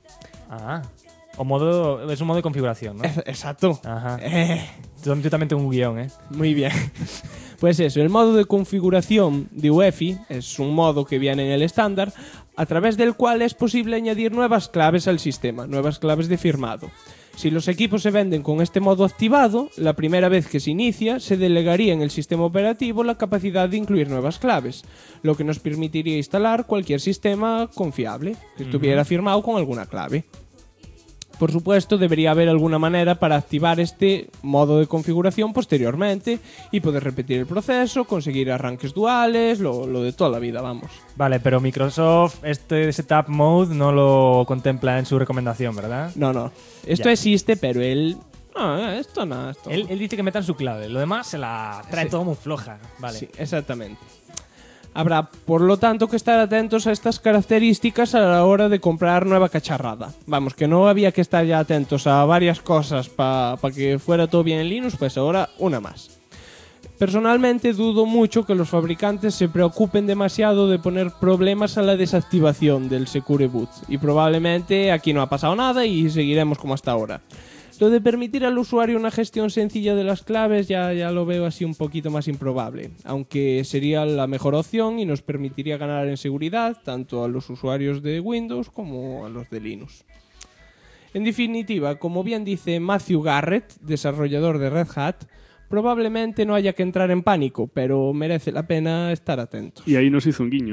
Es un modo de configuración, ¿no? Exacto. Ajá. Yo también tengo un guión, ¿eh? Muy bien. Pues eso, el modo de configuración de UEFI es un modo que viene en el estándar, a través del cual es posible añadir nuevas claves al sistema, nuevas claves de firmado. Si los equipos se venden con este modo activado, la primera vez que se inicia, se delegaría en el sistema operativo la capacidad de incluir nuevas claves, lo que nos permitiría instalar cualquier sistema confiable, que estuviera firmado con alguna clave. Por supuesto, debería haber alguna manera para activar este modo de configuración posteriormente y poder repetir el proceso, conseguir arranques duales, lo de toda la vida, vamos. Vale, pero Microsoft este Setup Mode no lo contempla en su recomendación, ¿verdad? No. Esto existe, pero él... No, esto no. Él dice que metan su clave, lo demás se la trae todo muy floja. Vale. Sí, exactamente. Habrá, por lo tanto, que estar atentos a estas características a la hora de comprar nueva cacharrada. Vamos, que no había que estar ya atentos a varias cosas para que fuera todo bien en Linux, pues ahora una más. Personalmente dudo mucho que los fabricantes se preocupen demasiado de poner problemas a la desactivación del Secure Boot, y probablemente aquí no ha pasado nada y seguiremos como hasta ahora. Lo de permitir al usuario una gestión sencilla de las claves ya lo veo así un poquito más improbable, aunque sería la mejor opción y nos permitiría ganar en seguridad tanto a los usuarios de Windows como a los de Linux. En definitiva, como bien dice Matthew Garrett, desarrollador de Red Hat, probablemente no haya que entrar en pánico, pero merece la pena estar atentos. Y ahí nos hizo un guiño, ¿no?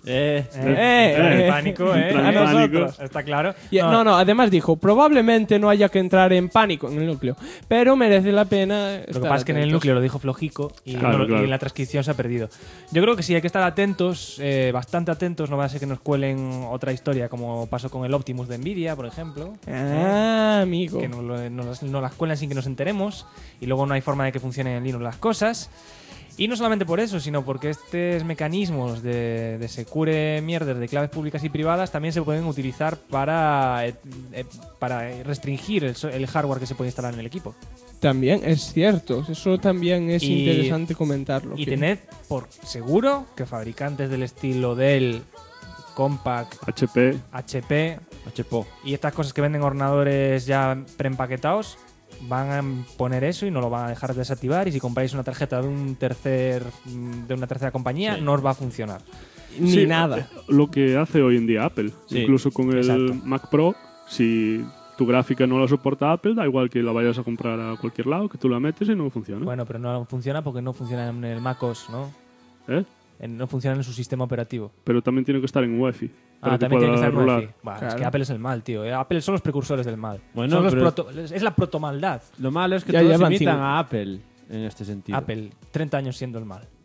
Pánico, Entra a en pánico. nosotros, está claro. No, además dijo, probablemente no haya que entrar en pánico en el núcleo, pero merece la pena Lo que pasa es que en el núcleo lo dijo flojico y, Claro. y en la transcripción se ha perdido. Yo creo que sí, hay que estar atentos, bastante atentos, no va a ser que nos cuelen otra historia como pasó con el Optimus de Nvidia, por ejemplo. Amigo. Que no las cuelan sin que nos enteremos y luego no hay forma de que funcionen en Linux las cosas. Y no solamente por eso, sino porque estos mecanismos de secure mierder de claves públicas y privadas también se pueden utilizar para restringir el hardware que se puede instalar en el equipo. También es cierto, eso también es interesante comentarlo. Y tened por seguro que fabricantes del estilo Dell, Compaq, HP y estas cosas que venden ordenadores ya preempaquetados van a poner eso y no lo van a dejar desactivar, y si compráis una tarjeta de una tercera compañía no os va a funcionar. Ni nada. Lo que hace hoy en día Apple. Sí, Incluso con el exacto. Mac Pro, si tu gráfica no la soporta Apple, da igual que la vayas a comprar a cualquier lado, que tú la metes y no funciona. Bueno, pero no funciona porque no funciona en el MacOS, ¿no? No funciona en su sistema operativo. Pero también tiene que estar en Wi-Fi. Para También tiene que estar en rolar. Wi-Fi. Es que Apple es el mal, tío. Apple son los precursores del mal. Bueno, Son los pero es la protomaldad. Lo malo es que Ya todos llevan imitan 5. a Apple en este sentido. Apple, 30 años siendo el mal.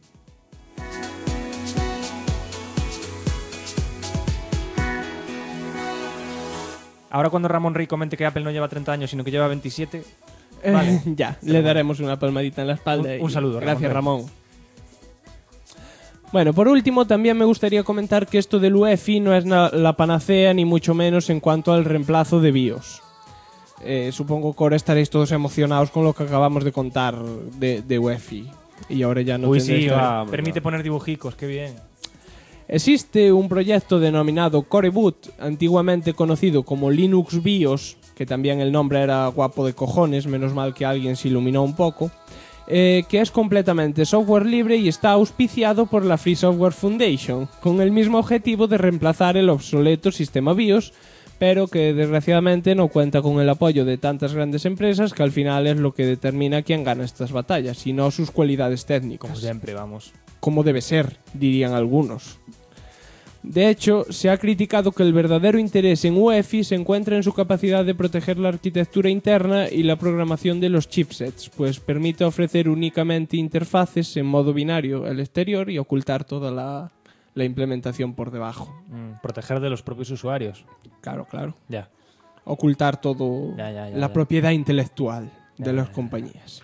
Ahora cuando Ramón Rey comente que Apple no lleva 30 años, sino que lleva 27... Vale. Ya, le daremos una palmadita en la espalda. Un saludo, Gracias, Ramón. Ramón. Bueno, por último, también me gustaría comentar que esto del UEFI no es la panacea, ni mucho menos en cuanto al reemplazo de BIOS. Supongo que ahora estaréis todos emocionados con lo que acabamos de contar de UEFI. Y ahora ya no Uy, tendréis sí, que- permite poner dibujicos, qué bien. Existe un proyecto denominado Core Boot, antiguamente conocido como Linux BIOS, que también el nombre era guapo de cojones, menos mal que alguien se iluminó un poco, que es completamente software libre y está auspiciado por la Free Software Foundation, con el mismo objetivo de reemplazar el obsoleto sistema BIOS, pero que desgraciadamente no cuenta con el apoyo de tantas grandes empresas, que al final es lo que determina quién gana estas batallas, y no sus cualidades técnicas. Como siempre, vamos. Como debe ser, dirían algunos. De hecho, se ha criticado que el verdadero interés en UEFI se encuentra en su capacidad de proteger la arquitectura interna y la programación de los chipsets, pues permite ofrecer únicamente interfaces en modo binario al exterior y ocultar toda la implementación por debajo. Proteger de los propios usuarios. Claro. Ya. Ocultar todo la propiedad intelectual de las compañías.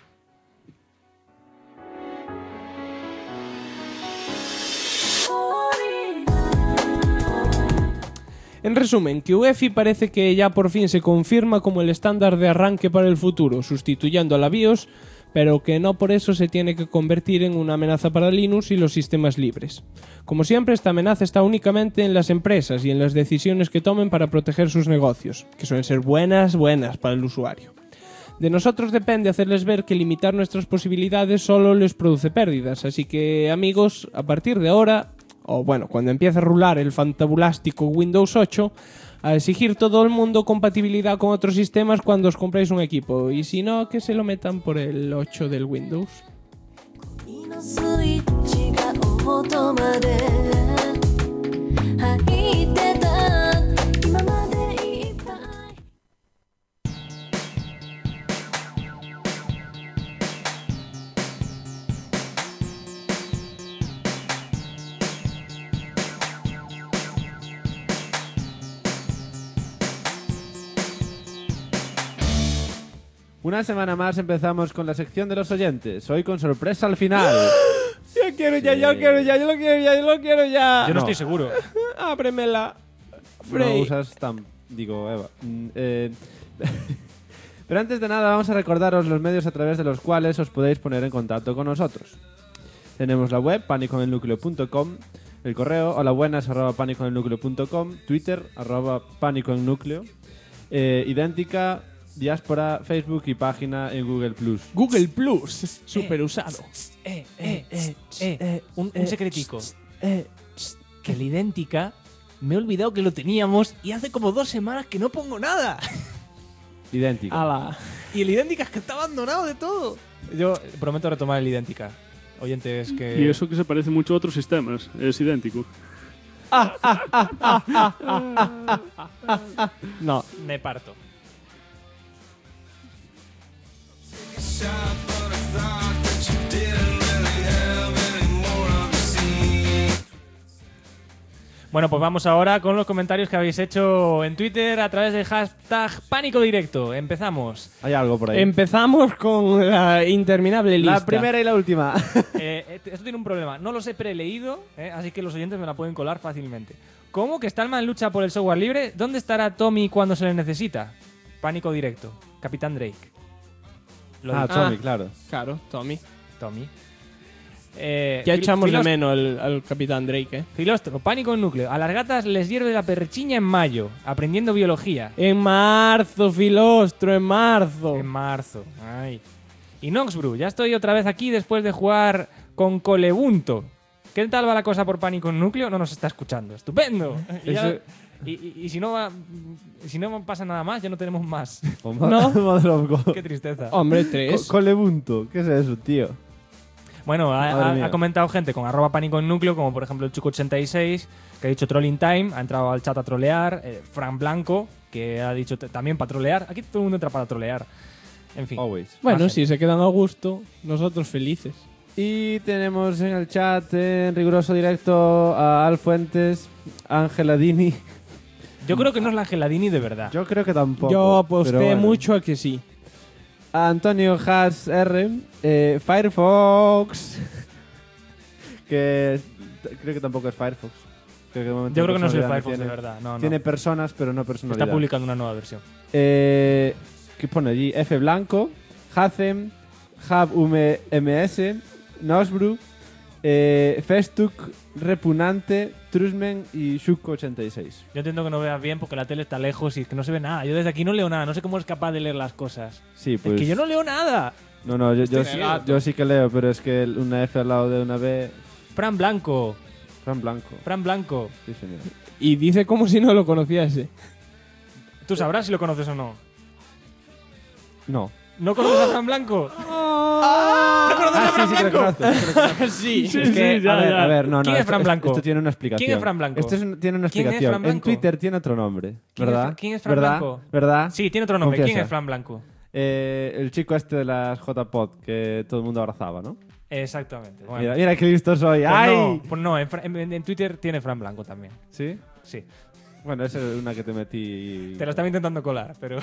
En resumen, que UEFI parece que ya por fin se confirma como el estándar de arranque para el futuro, sustituyendo a la BIOS, pero que no por eso se tiene que convertir en una amenaza para Linux y los sistemas libres. Como siempre, esta amenaza está únicamente en las empresas y en las decisiones que tomen para proteger sus negocios, que suelen ser buenas para el usuario. De nosotros depende hacerles ver que limitar nuestras posibilidades solo les produce pérdidas, así que amigos, a partir de ahora, o bueno, cuando empiece a rular el fantabulástico Windows 8, a exigir todo el mundo compatibilidad con otros sistemas cuando os compréis un equipo, y si no, que se lo metan por el 8 del Windows. スイッチが音まで入ってた今までいっぱい Una semana más empezamos con la sección de los oyentes. Hoy con sorpresa al final. Yo quiero ya, yo lo quiero ya. Yo no estoy seguro. Ábremela. No Frey. usas digo, Eva. Pero antes de nada vamos a recordaros los medios a través de los cuales os podéis poner en contacto con nosotros. Tenemos la web panicoenelnucleo.com, el correo holabuenas@panicoenelnucleo.com, Twitter @panicoennúcleo, idéntica, diáspora, Facebook y página en Google+. Google Plus, super usado. Un secretico. Que el idéntica me he olvidado que lo teníamos y hace como 2 semanas que no pongo nada. Idéntica. Ala. Y el idéntica es que está abandonado de todo. Yo prometo retomar el idéntica. Oyentes que... Y eso que se parece mucho a otros sistemas, es idéntico. No. Me parto. Bueno, pues vamos ahora con los comentarios que habéis hecho en Twitter a través del hashtag Pánico Directo. Empezamos. Hay algo por ahí. Empezamos con la interminable lista. La primera y la última. Esto tiene un problema. No los he preleído, así que los oyentes me la pueden colar fácilmente. ¿Cómo que Stallman lucha por el software libre? ¿Dónde estará Tommy cuando se le necesita? Pánico Directo. Capitán Drake. Tommy, claro. Claro, Tommy. Ya echamos de menos al Capitán Drake, Filóstro, pánico en núcleo. A las gatas les hierve la perchiña en mayo, aprendiendo biología. En marzo, Filostro, en marzo. En marzo, ay. Y Noxbrew, ya estoy otra vez aquí después de jugar con Colebunto. ¿Qué tal va la cosa por pánico en núcleo? No nos está escuchando. ¡Estupendo! Y si no pasa nada más, ya no tenemos más. ¿No? Qué tristeza. Hombre, 3. Colebunto, ¿qué es eso, tío? Bueno, ha comentado gente con @pánico en núcleo, como por ejemplo el Chuco86, que ha dicho Trolling Time, ha entrado al chat a trolear. Fran Blanco, que ha dicho también para trolear. Aquí todo el mundo entra para trolear. En fin. Always. Bueno, si se quedan a gusto, nosotros felices. Y tenemos en el chat en riguroso directo a Al Fuentes, Ángela Dini. Yo creo que no es la Ángela Dini de verdad. Yo creo que tampoco. Yo aposté pero bueno. mucho a que sí. A Antonio Haas R, Firefox, que creo que tampoco es Firefox. Yo creo que no es el Firefox de verdad. Tiene personas, pero no personalidad. Está publicando una nueva versión. ¿Qué pone allí? F Blanco, Hacem, Hub MS, Nosbrew, Festuk, Repugnante, Trusmen y Shuko86. Yo entiendo que no veas bien porque la tele está lejos y es que no se ve nada. Yo desde aquí no leo nada. No sé cómo es capaz de leer las cosas. Sí, pues. Es que yo no leo nada. No, yo sí que leo, pero es que una F al lado de una B. Fran Blanco. Fran Blanco. Fran Blanco. Sí, señor. Y dice como si no lo conociese. Tú sabrás si lo conoces o no. No. ¿No conoces a Fran Blanco? ¿No conoces a Fran Blanco? Sí, es que, a ver, no. ¿Quién es Fran Blanco? Esto tiene una explicación. ¿Quién es Fran Blanco? Tiene una explicación. En Twitter tiene otro nombre, ¿verdad? ¿Quién es Fran Blanco? ¿Verdad? Sí, tiene otro nombre. Confiesa. ¿Quién es Fran Blanco? El chico este de las JPod que todo el mundo abrazaba, ¿no? Exactamente. Bueno. Mira qué listo soy. Pues ¡Ay! No, en Twitter tiene Fran Blanco también. ¿Sí? Sí. Bueno, esa es una que te metí. Te lo estaba intentando colar, pero.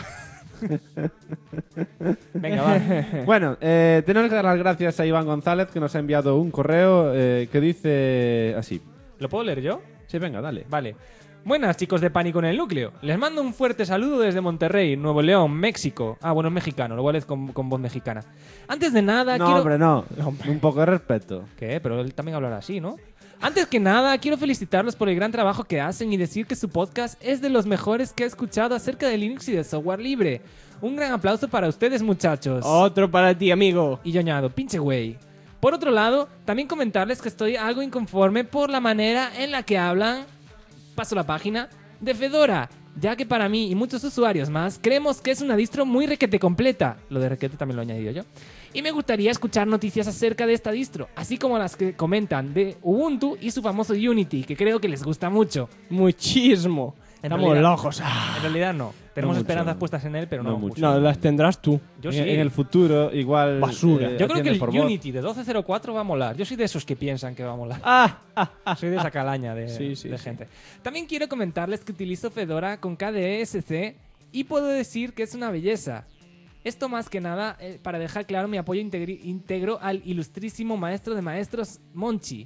Venga, va. Bueno, tenemos que dar las gracias a Iván González, que nos ha enviado un correo que dice así. ¿Lo puedo leer yo? Sí, venga, dale. Vale. Buenas, chicos de Pánico en el Núcleo. Les mando un fuerte saludo desde Monterrey, Nuevo León, México. Ah, bueno, es mexicano, lo cual es con voz mexicana. Antes de nada, No, quiero... hombre, no. Un poco de respeto. ¿Qué? Pero él también hablará así, ¿no? Antes que nada, quiero felicitarlos por el gran trabajo que hacen y decir que su podcast es de los mejores que he escuchado acerca de Linux y del software libre. Un gran aplauso para ustedes, muchachos. Otro para ti, amigo. Y yo añado, pinche güey. Por otro lado, también comentarles que estoy algo inconforme por la manera en la que hablan, paso la página, de Fedora, ya que para mí y muchos usuarios más creemos que es una distro muy requete completa. Lo de requete también lo he añadido yo. Y me gustaría escuchar noticias acerca de esta distro, así como las que comentan de Ubuntu y su famoso Unity, que creo que les gusta mucho. Muchísimo. Estamos locos. En realidad no. Tenemos mucho, esperanzas no. puestas en él, pero no mucho. No, las tendrás tú. Yo sí. En el futuro, igual. Basura. Yo creo que el por voz. Unity de 12.04 va a molar. Yo soy de esos que piensan que va a molar. Soy de esa calaña de gente. También quiero comentarles que utilizo Fedora con KDE-SC y puedo decir que es una belleza. Esto más que nada para dejar claro mi apoyo íntegro al ilustrísimo maestro de maestros, Monchi.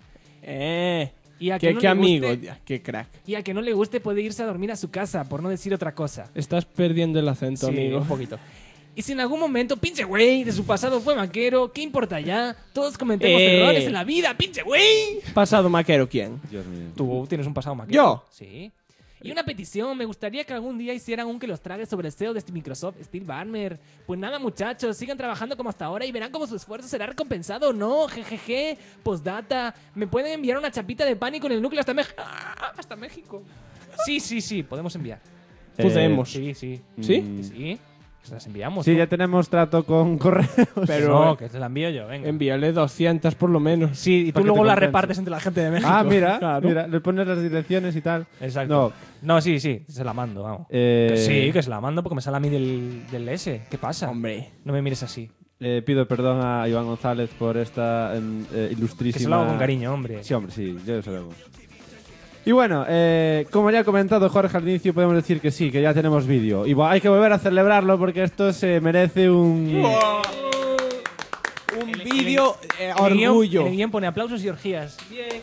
Y a que no qué le amigo, guste- qué crack. Y a que no le guste puede irse a dormir a su casa, por no decir otra cosa. Estás perdiendo el acento, Sí, amigo. un poquito. Y si en algún momento, pinche güey, de su pasado fue maquero, ¿qué importa ya? Todos cometemos errores en la vida, pinche güey. Pasado maquero, ¿quién? Dios mío. Tú tienes un pasado maquero. ¿Yo? Sí. Y una petición, me gustaría que algún día hicieran un que los trague sobre el CEO de Microsoft, Steve Ballmer. Pues nada, muchachos, sigan trabajando como hasta ahora y verán cómo su esfuerzo será recompensado o no. Jejeje. Postdata, ¿me pueden enviar una chapita de Pánico en el núcleo hasta México? Sí, podemos enviar. Podemos. Sí. ¿Sí? Sí. Se las enviamos. Sí, tú. ya tenemos trato con correos. Pero no, que te la envío yo, venga. Envíale 200 por lo menos. Sí, y tú Para que luego te la compense. repartes entre la gente de México. Ah, mira, Claro. mira, le pones las direcciones y tal. Exacto. No, sí, se la mando, vamos. Que sí, que se la mando porque me sale a mí del S. ¿Qué pasa? Hombre. No me mires así. Pido perdón a Iván González por esta ilustrísima... Que se lo hago con cariño, hombre. Sí, hombre, sí, ya lo sabemos. Y bueno, como ya ha comentado Jorge al inicio, podemos decir que sí, que ya tenemos vídeo. Y hay que volver a celebrarlo porque esto se merece un... Un vídeo orgullo. orgullo. El guión pone aplausos y orgías. Bien.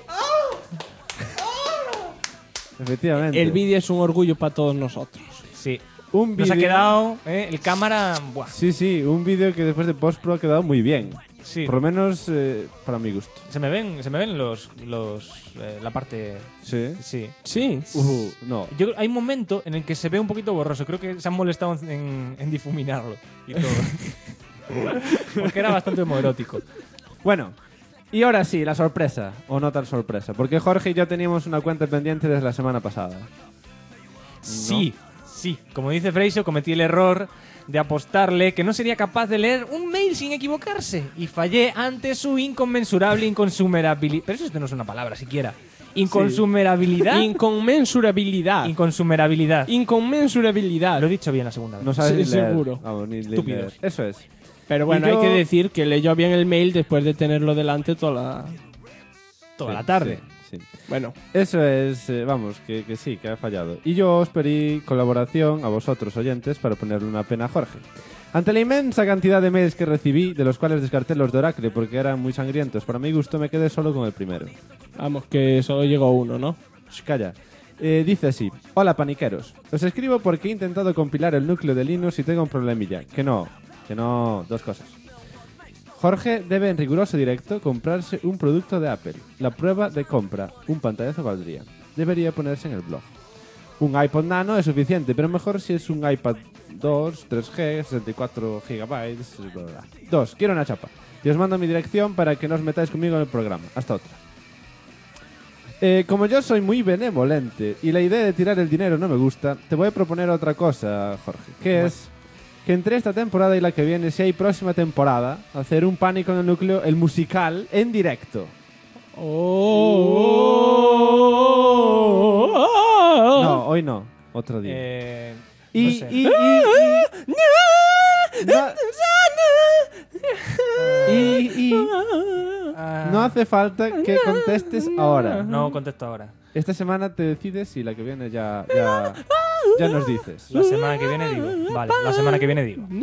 Efectivamente. El vídeo es un orgullo para todos nosotros. Sí. Un Nos ha vídeo- quedado el cámara... Buah. Sí, un vídeo que después de postpro ha quedado muy bien. Sí. Por lo menos para mi gusto. Se me ven la parte... Sí. Sí. Sí. No. Hay un momento en el que se ve un poquito borroso. Creo que se han molestado en difuminarlo y todo. Porque era bastante homoerótico. Bueno, y ahora sí, la sorpresa. O no tan sorpresa. Porque Jorge y yo teníamos una cuenta pendiente desde la semana pasada. Sí. Como dice Freixo, cometí el error de apostarle que no sería capaz de leer un mail sin equivocarse. Y fallé ante su inconmensurable inconsumerabilidad. Pero eso no es una palabra siquiera. Inconsumerabilidad. Inconmensurabilidad. Inconsumerabilidad. Inconmensurabilidad. Lo he dicho bien la segunda vez. No sabes Sí, ni leer. seguro. Vamos, ni Estúpidos. leer. Eso es. Pero bueno, Y yo- hay que decir que leyó bien el mail después de tenerlo delante toda la tarde. Sí. Bueno, Eso es, vamos, que sí, que ha fallado. Y yo os pedí colaboración a vosotros, oyentes, para ponerle una pena a Jorge. Ante la inmensa cantidad de mails que recibí, de los cuales descarté los de Oracle porque eran muy sangrientos, para mi gusto me quedé solo con el primero. vamos, que solo llegó uno, ¿no? Shh, calla. Dice así: Hola paniqueros, os escribo porque he intentado compilar el núcleo de Linux y tengo un problemilla. Que no, dos cosas. Jorge debe en riguroso directo comprarse un producto de Apple. La prueba de compra, un pantallazo valdría. Debería ponerse en el blog. Un iPod Nano es suficiente, pero mejor si es un iPad 2, 3G, 64 GB, bla, bla. 2. Quiero una chapa. Y os mando mi dirección para que no os metáis conmigo en el programa. Hasta otra. Como yo soy muy benevolente y la idea de tirar el dinero no me gusta, te voy a proponer otra cosa, Jorge, que es que entre esta temporada y la que viene, si hay próxima temporada, hacer un Pánico en el Núcleo, el musical, en directo. No, hoy no, otro día. No sé. No hace falta que contestes ahora. No contesto ahora. Esta semana te decides y la que viene ya nos dices. La semana que viene digo. Vale, la semana que viene digo.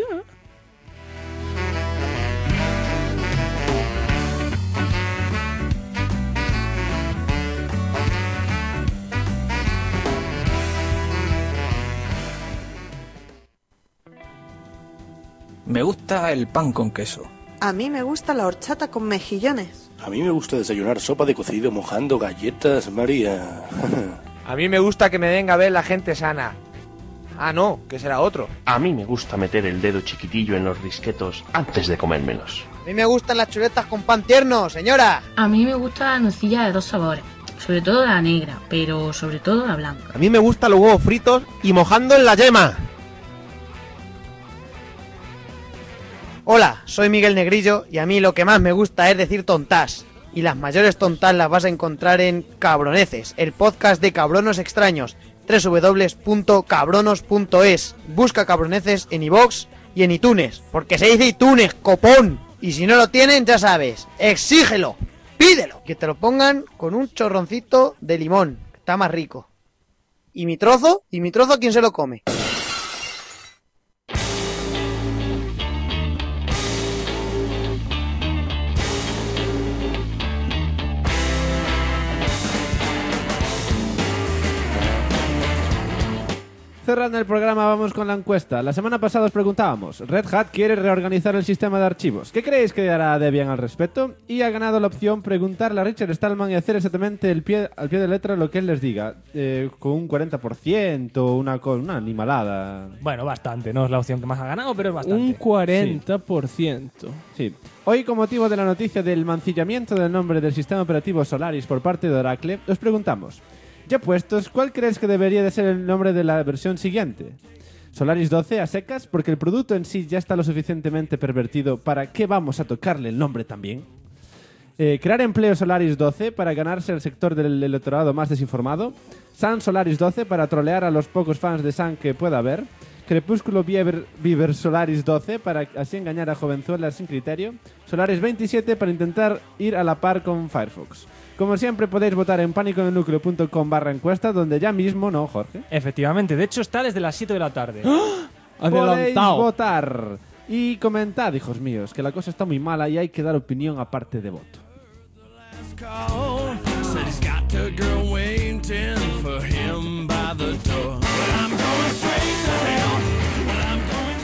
Me gusta el pan con queso. A mí me gusta la horchata con mejillones. A mí me gusta desayunar sopa de cocido mojando galletas María. A mí me gusta que me den a ver la gente sana. Ah, no, que será otro. A mí me gusta meter el dedo chiquitillo en los risquetos antes de comérmelos. A mí me gustan las chuletas con pan tierno, señora. A mí me gusta la nocilla de 2 sabores, sobre todo la negra, pero sobre todo la blanca. A mí me gustan los huevos fritos y mojando en la yema. Hola, soy Miguel Negrillo y a mí lo que más me gusta es decir tontás. Y las mayores tontas las vas a encontrar en Cabroneces, el podcast de cabronos extraños. www.cabronos.es. Busca Cabroneces en iVoox y en iTunes, porque se dice iTunes, copón. Y si no lo tienen, ya sabes, exígelo, pídelo, que te lo pongan con un chorroncito de limón, que está más rico. ¿Y mi trozo? ¿Quién se lo come? Cerrando el programa, vamos con la encuesta. La semana pasada os preguntábamos: Red Hat quiere reorganizar el sistema de archivos. ¿Qué creéis que hará Debian al respecto? Y ha ganado la opción preguntarle a Richard Stallman y hacer exactamente al pie de letra lo que él les diga. Con un 40%, una animalada. Bueno, bastante. No es la opción que más ha ganado, pero es bastante. Un 40%. Sí. Hoy, con motivo de la noticia del mancillamiento del nombre del sistema operativo Solaris por parte de Oracle, os preguntamos: ya puestos, ¿cuál crees que debería de ser el nombre de la versión siguiente? Solaris 12 a secas porque el producto en sí ya está lo suficientemente pervertido para que vamos a tocarle el nombre también. Crear empleo Solaris 12 para ganarse el sector del electorado más desinformado. Sun Solaris 12 para trolear a los pocos fans de Sun que pueda haber. Crepúsculo Viver Solaris 12 para así engañar a jovenzuelas sin criterio. Solaris 27 para intentar ir a la par con Firefox. Como siempre podéis votar en panicoenelnucleo.com/encuesta, donde ya mismo, ¿no, Jorge? Efectivamente, de hecho está desde las 7 de la tarde. Podéis votar y comentad, hijos míos, que la cosa está muy mala y hay que dar opinión aparte de voto. Said he's got a girl waiting for him by the door. Well, I'm going straight to hell. Well, I'm going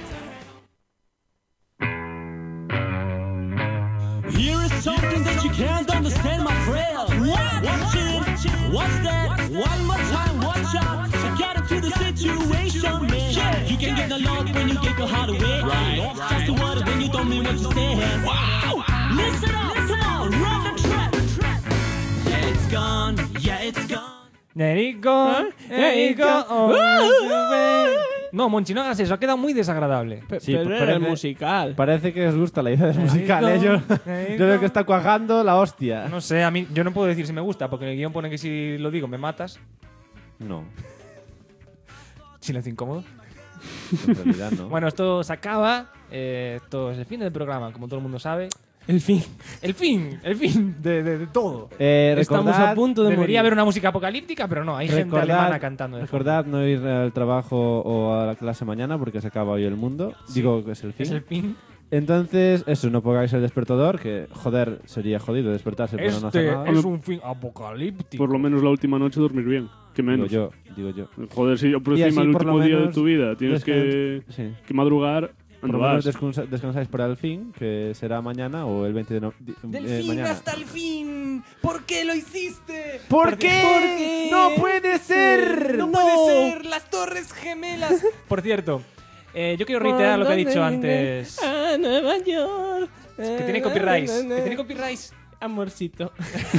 straight to hell. Here is something that you can't understand, my friend. What? Watch it. What's that? One more time, watch out. So get into the situation, man. Yeah. You can get the love when you get your heart away. Right. That's just the word when you don't mean what you say. Wow. Listen up, come on, run the track. Yeah, it's gone. Yeah, it's gone. Let it go, let it go. No, Monchi, no hagas eso, ha quedado muy desagradable. Sí, pero era el musical. Parece que os gusta la idea del musical, ¿eh? Yo veo que está cuajando la hostia. No sé, a mí yo no puedo decir si me gusta, porque en el guión pone que si lo digo me matas. No. Silencio incómodo. En realidad no. Bueno, esto se acaba. Esto es el fin del programa, como todo el mundo sabe. El fin de todo. Estamos a punto de morir. Debería haber una música apocalíptica, pero no, hay gente alemana cantando. Recordad no ir al trabajo o a la clase mañana porque se acaba hoy el mundo. Sí. Digo que es el fin. Es el fin. Entonces, eso, no pongáis el despertador, que joder, sería jodido despertarse pero no hacer nada. Es un fin apocalíptico. Por lo menos la última noche dormir bien, que menos. Digo yo. Joder, si por encima el último día de tu vida tienes que madrugar. Por lo menos descansáis para el fin, que será mañana o el 20 de noviembre. Del fin mañana. hasta el fin. ¿Por qué lo hiciste? ¿Por qué? ¡No puede ser! ¡No puede ser! ¡Las Torres Gemelas! Por cierto, yo quiero reiterar lo que he dicho antes. A Nueva York. Que tiene copyright. Amorcito.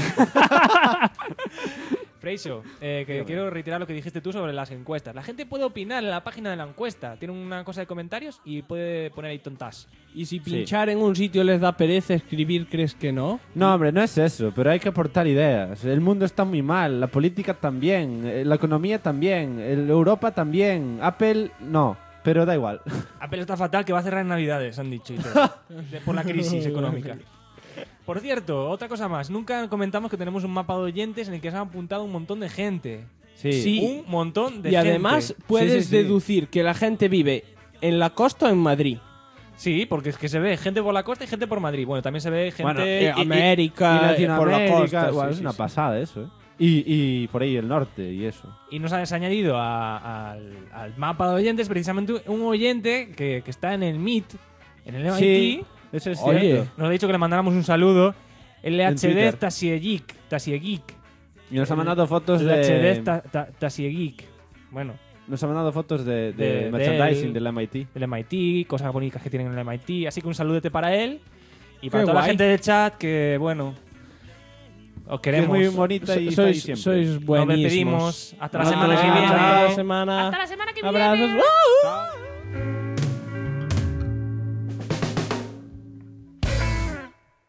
Freixo, que quiero reiterar lo que dijiste tú sobre las encuestas. La gente puede opinar en la página de la encuesta. Tiene una cosa de comentarios y puede poner ahí tontas. ¿Y si pinchar en un sitio les da pereza escribir, crees que no? No, hombre, no es eso, pero hay que aportar ideas. El mundo está muy mal, la política también, la economía también, Europa también, Apple no, pero da igual. Apple está fatal, que va a cerrar en Navidades, han dicho y todo, por la crisis económica. Por cierto, otra cosa más. Nunca comentamos que tenemos un mapa de oyentes en el que se han apuntado un montón de gente. Sí. Un montón de gente. Y además puedes deducir que la gente vive en la costa o en Madrid. Sí, porque es que se ve gente por la costa y gente por Madrid. Bueno, también se ve gente... América, y Latinoamérica, por la costa. Bueno, es una pasada eso, ¿eh? Y por ahí el norte y eso. Y nos has añadido al mapa de oyentes precisamente un oyente que está en el Meet, en el MIT. Sí, eso es cierto. Nos ha dicho que le mandáramos un saludo. LHD Tasiegeek. Y nos ha mandado fotos LHD Tasiegeek. Bueno. Nos ha mandado fotos de merchandising del MIT. Del MIT, cosas bonitas que tienen en el MIT. Así que un saludete para él. Y para toda la gente del chat que, bueno, os queremos. Que es muy bonita y sois siempre. buenísimos. Nos despedimos. Hasta la semana que viene. Hasta la semana que viene. Abrazos.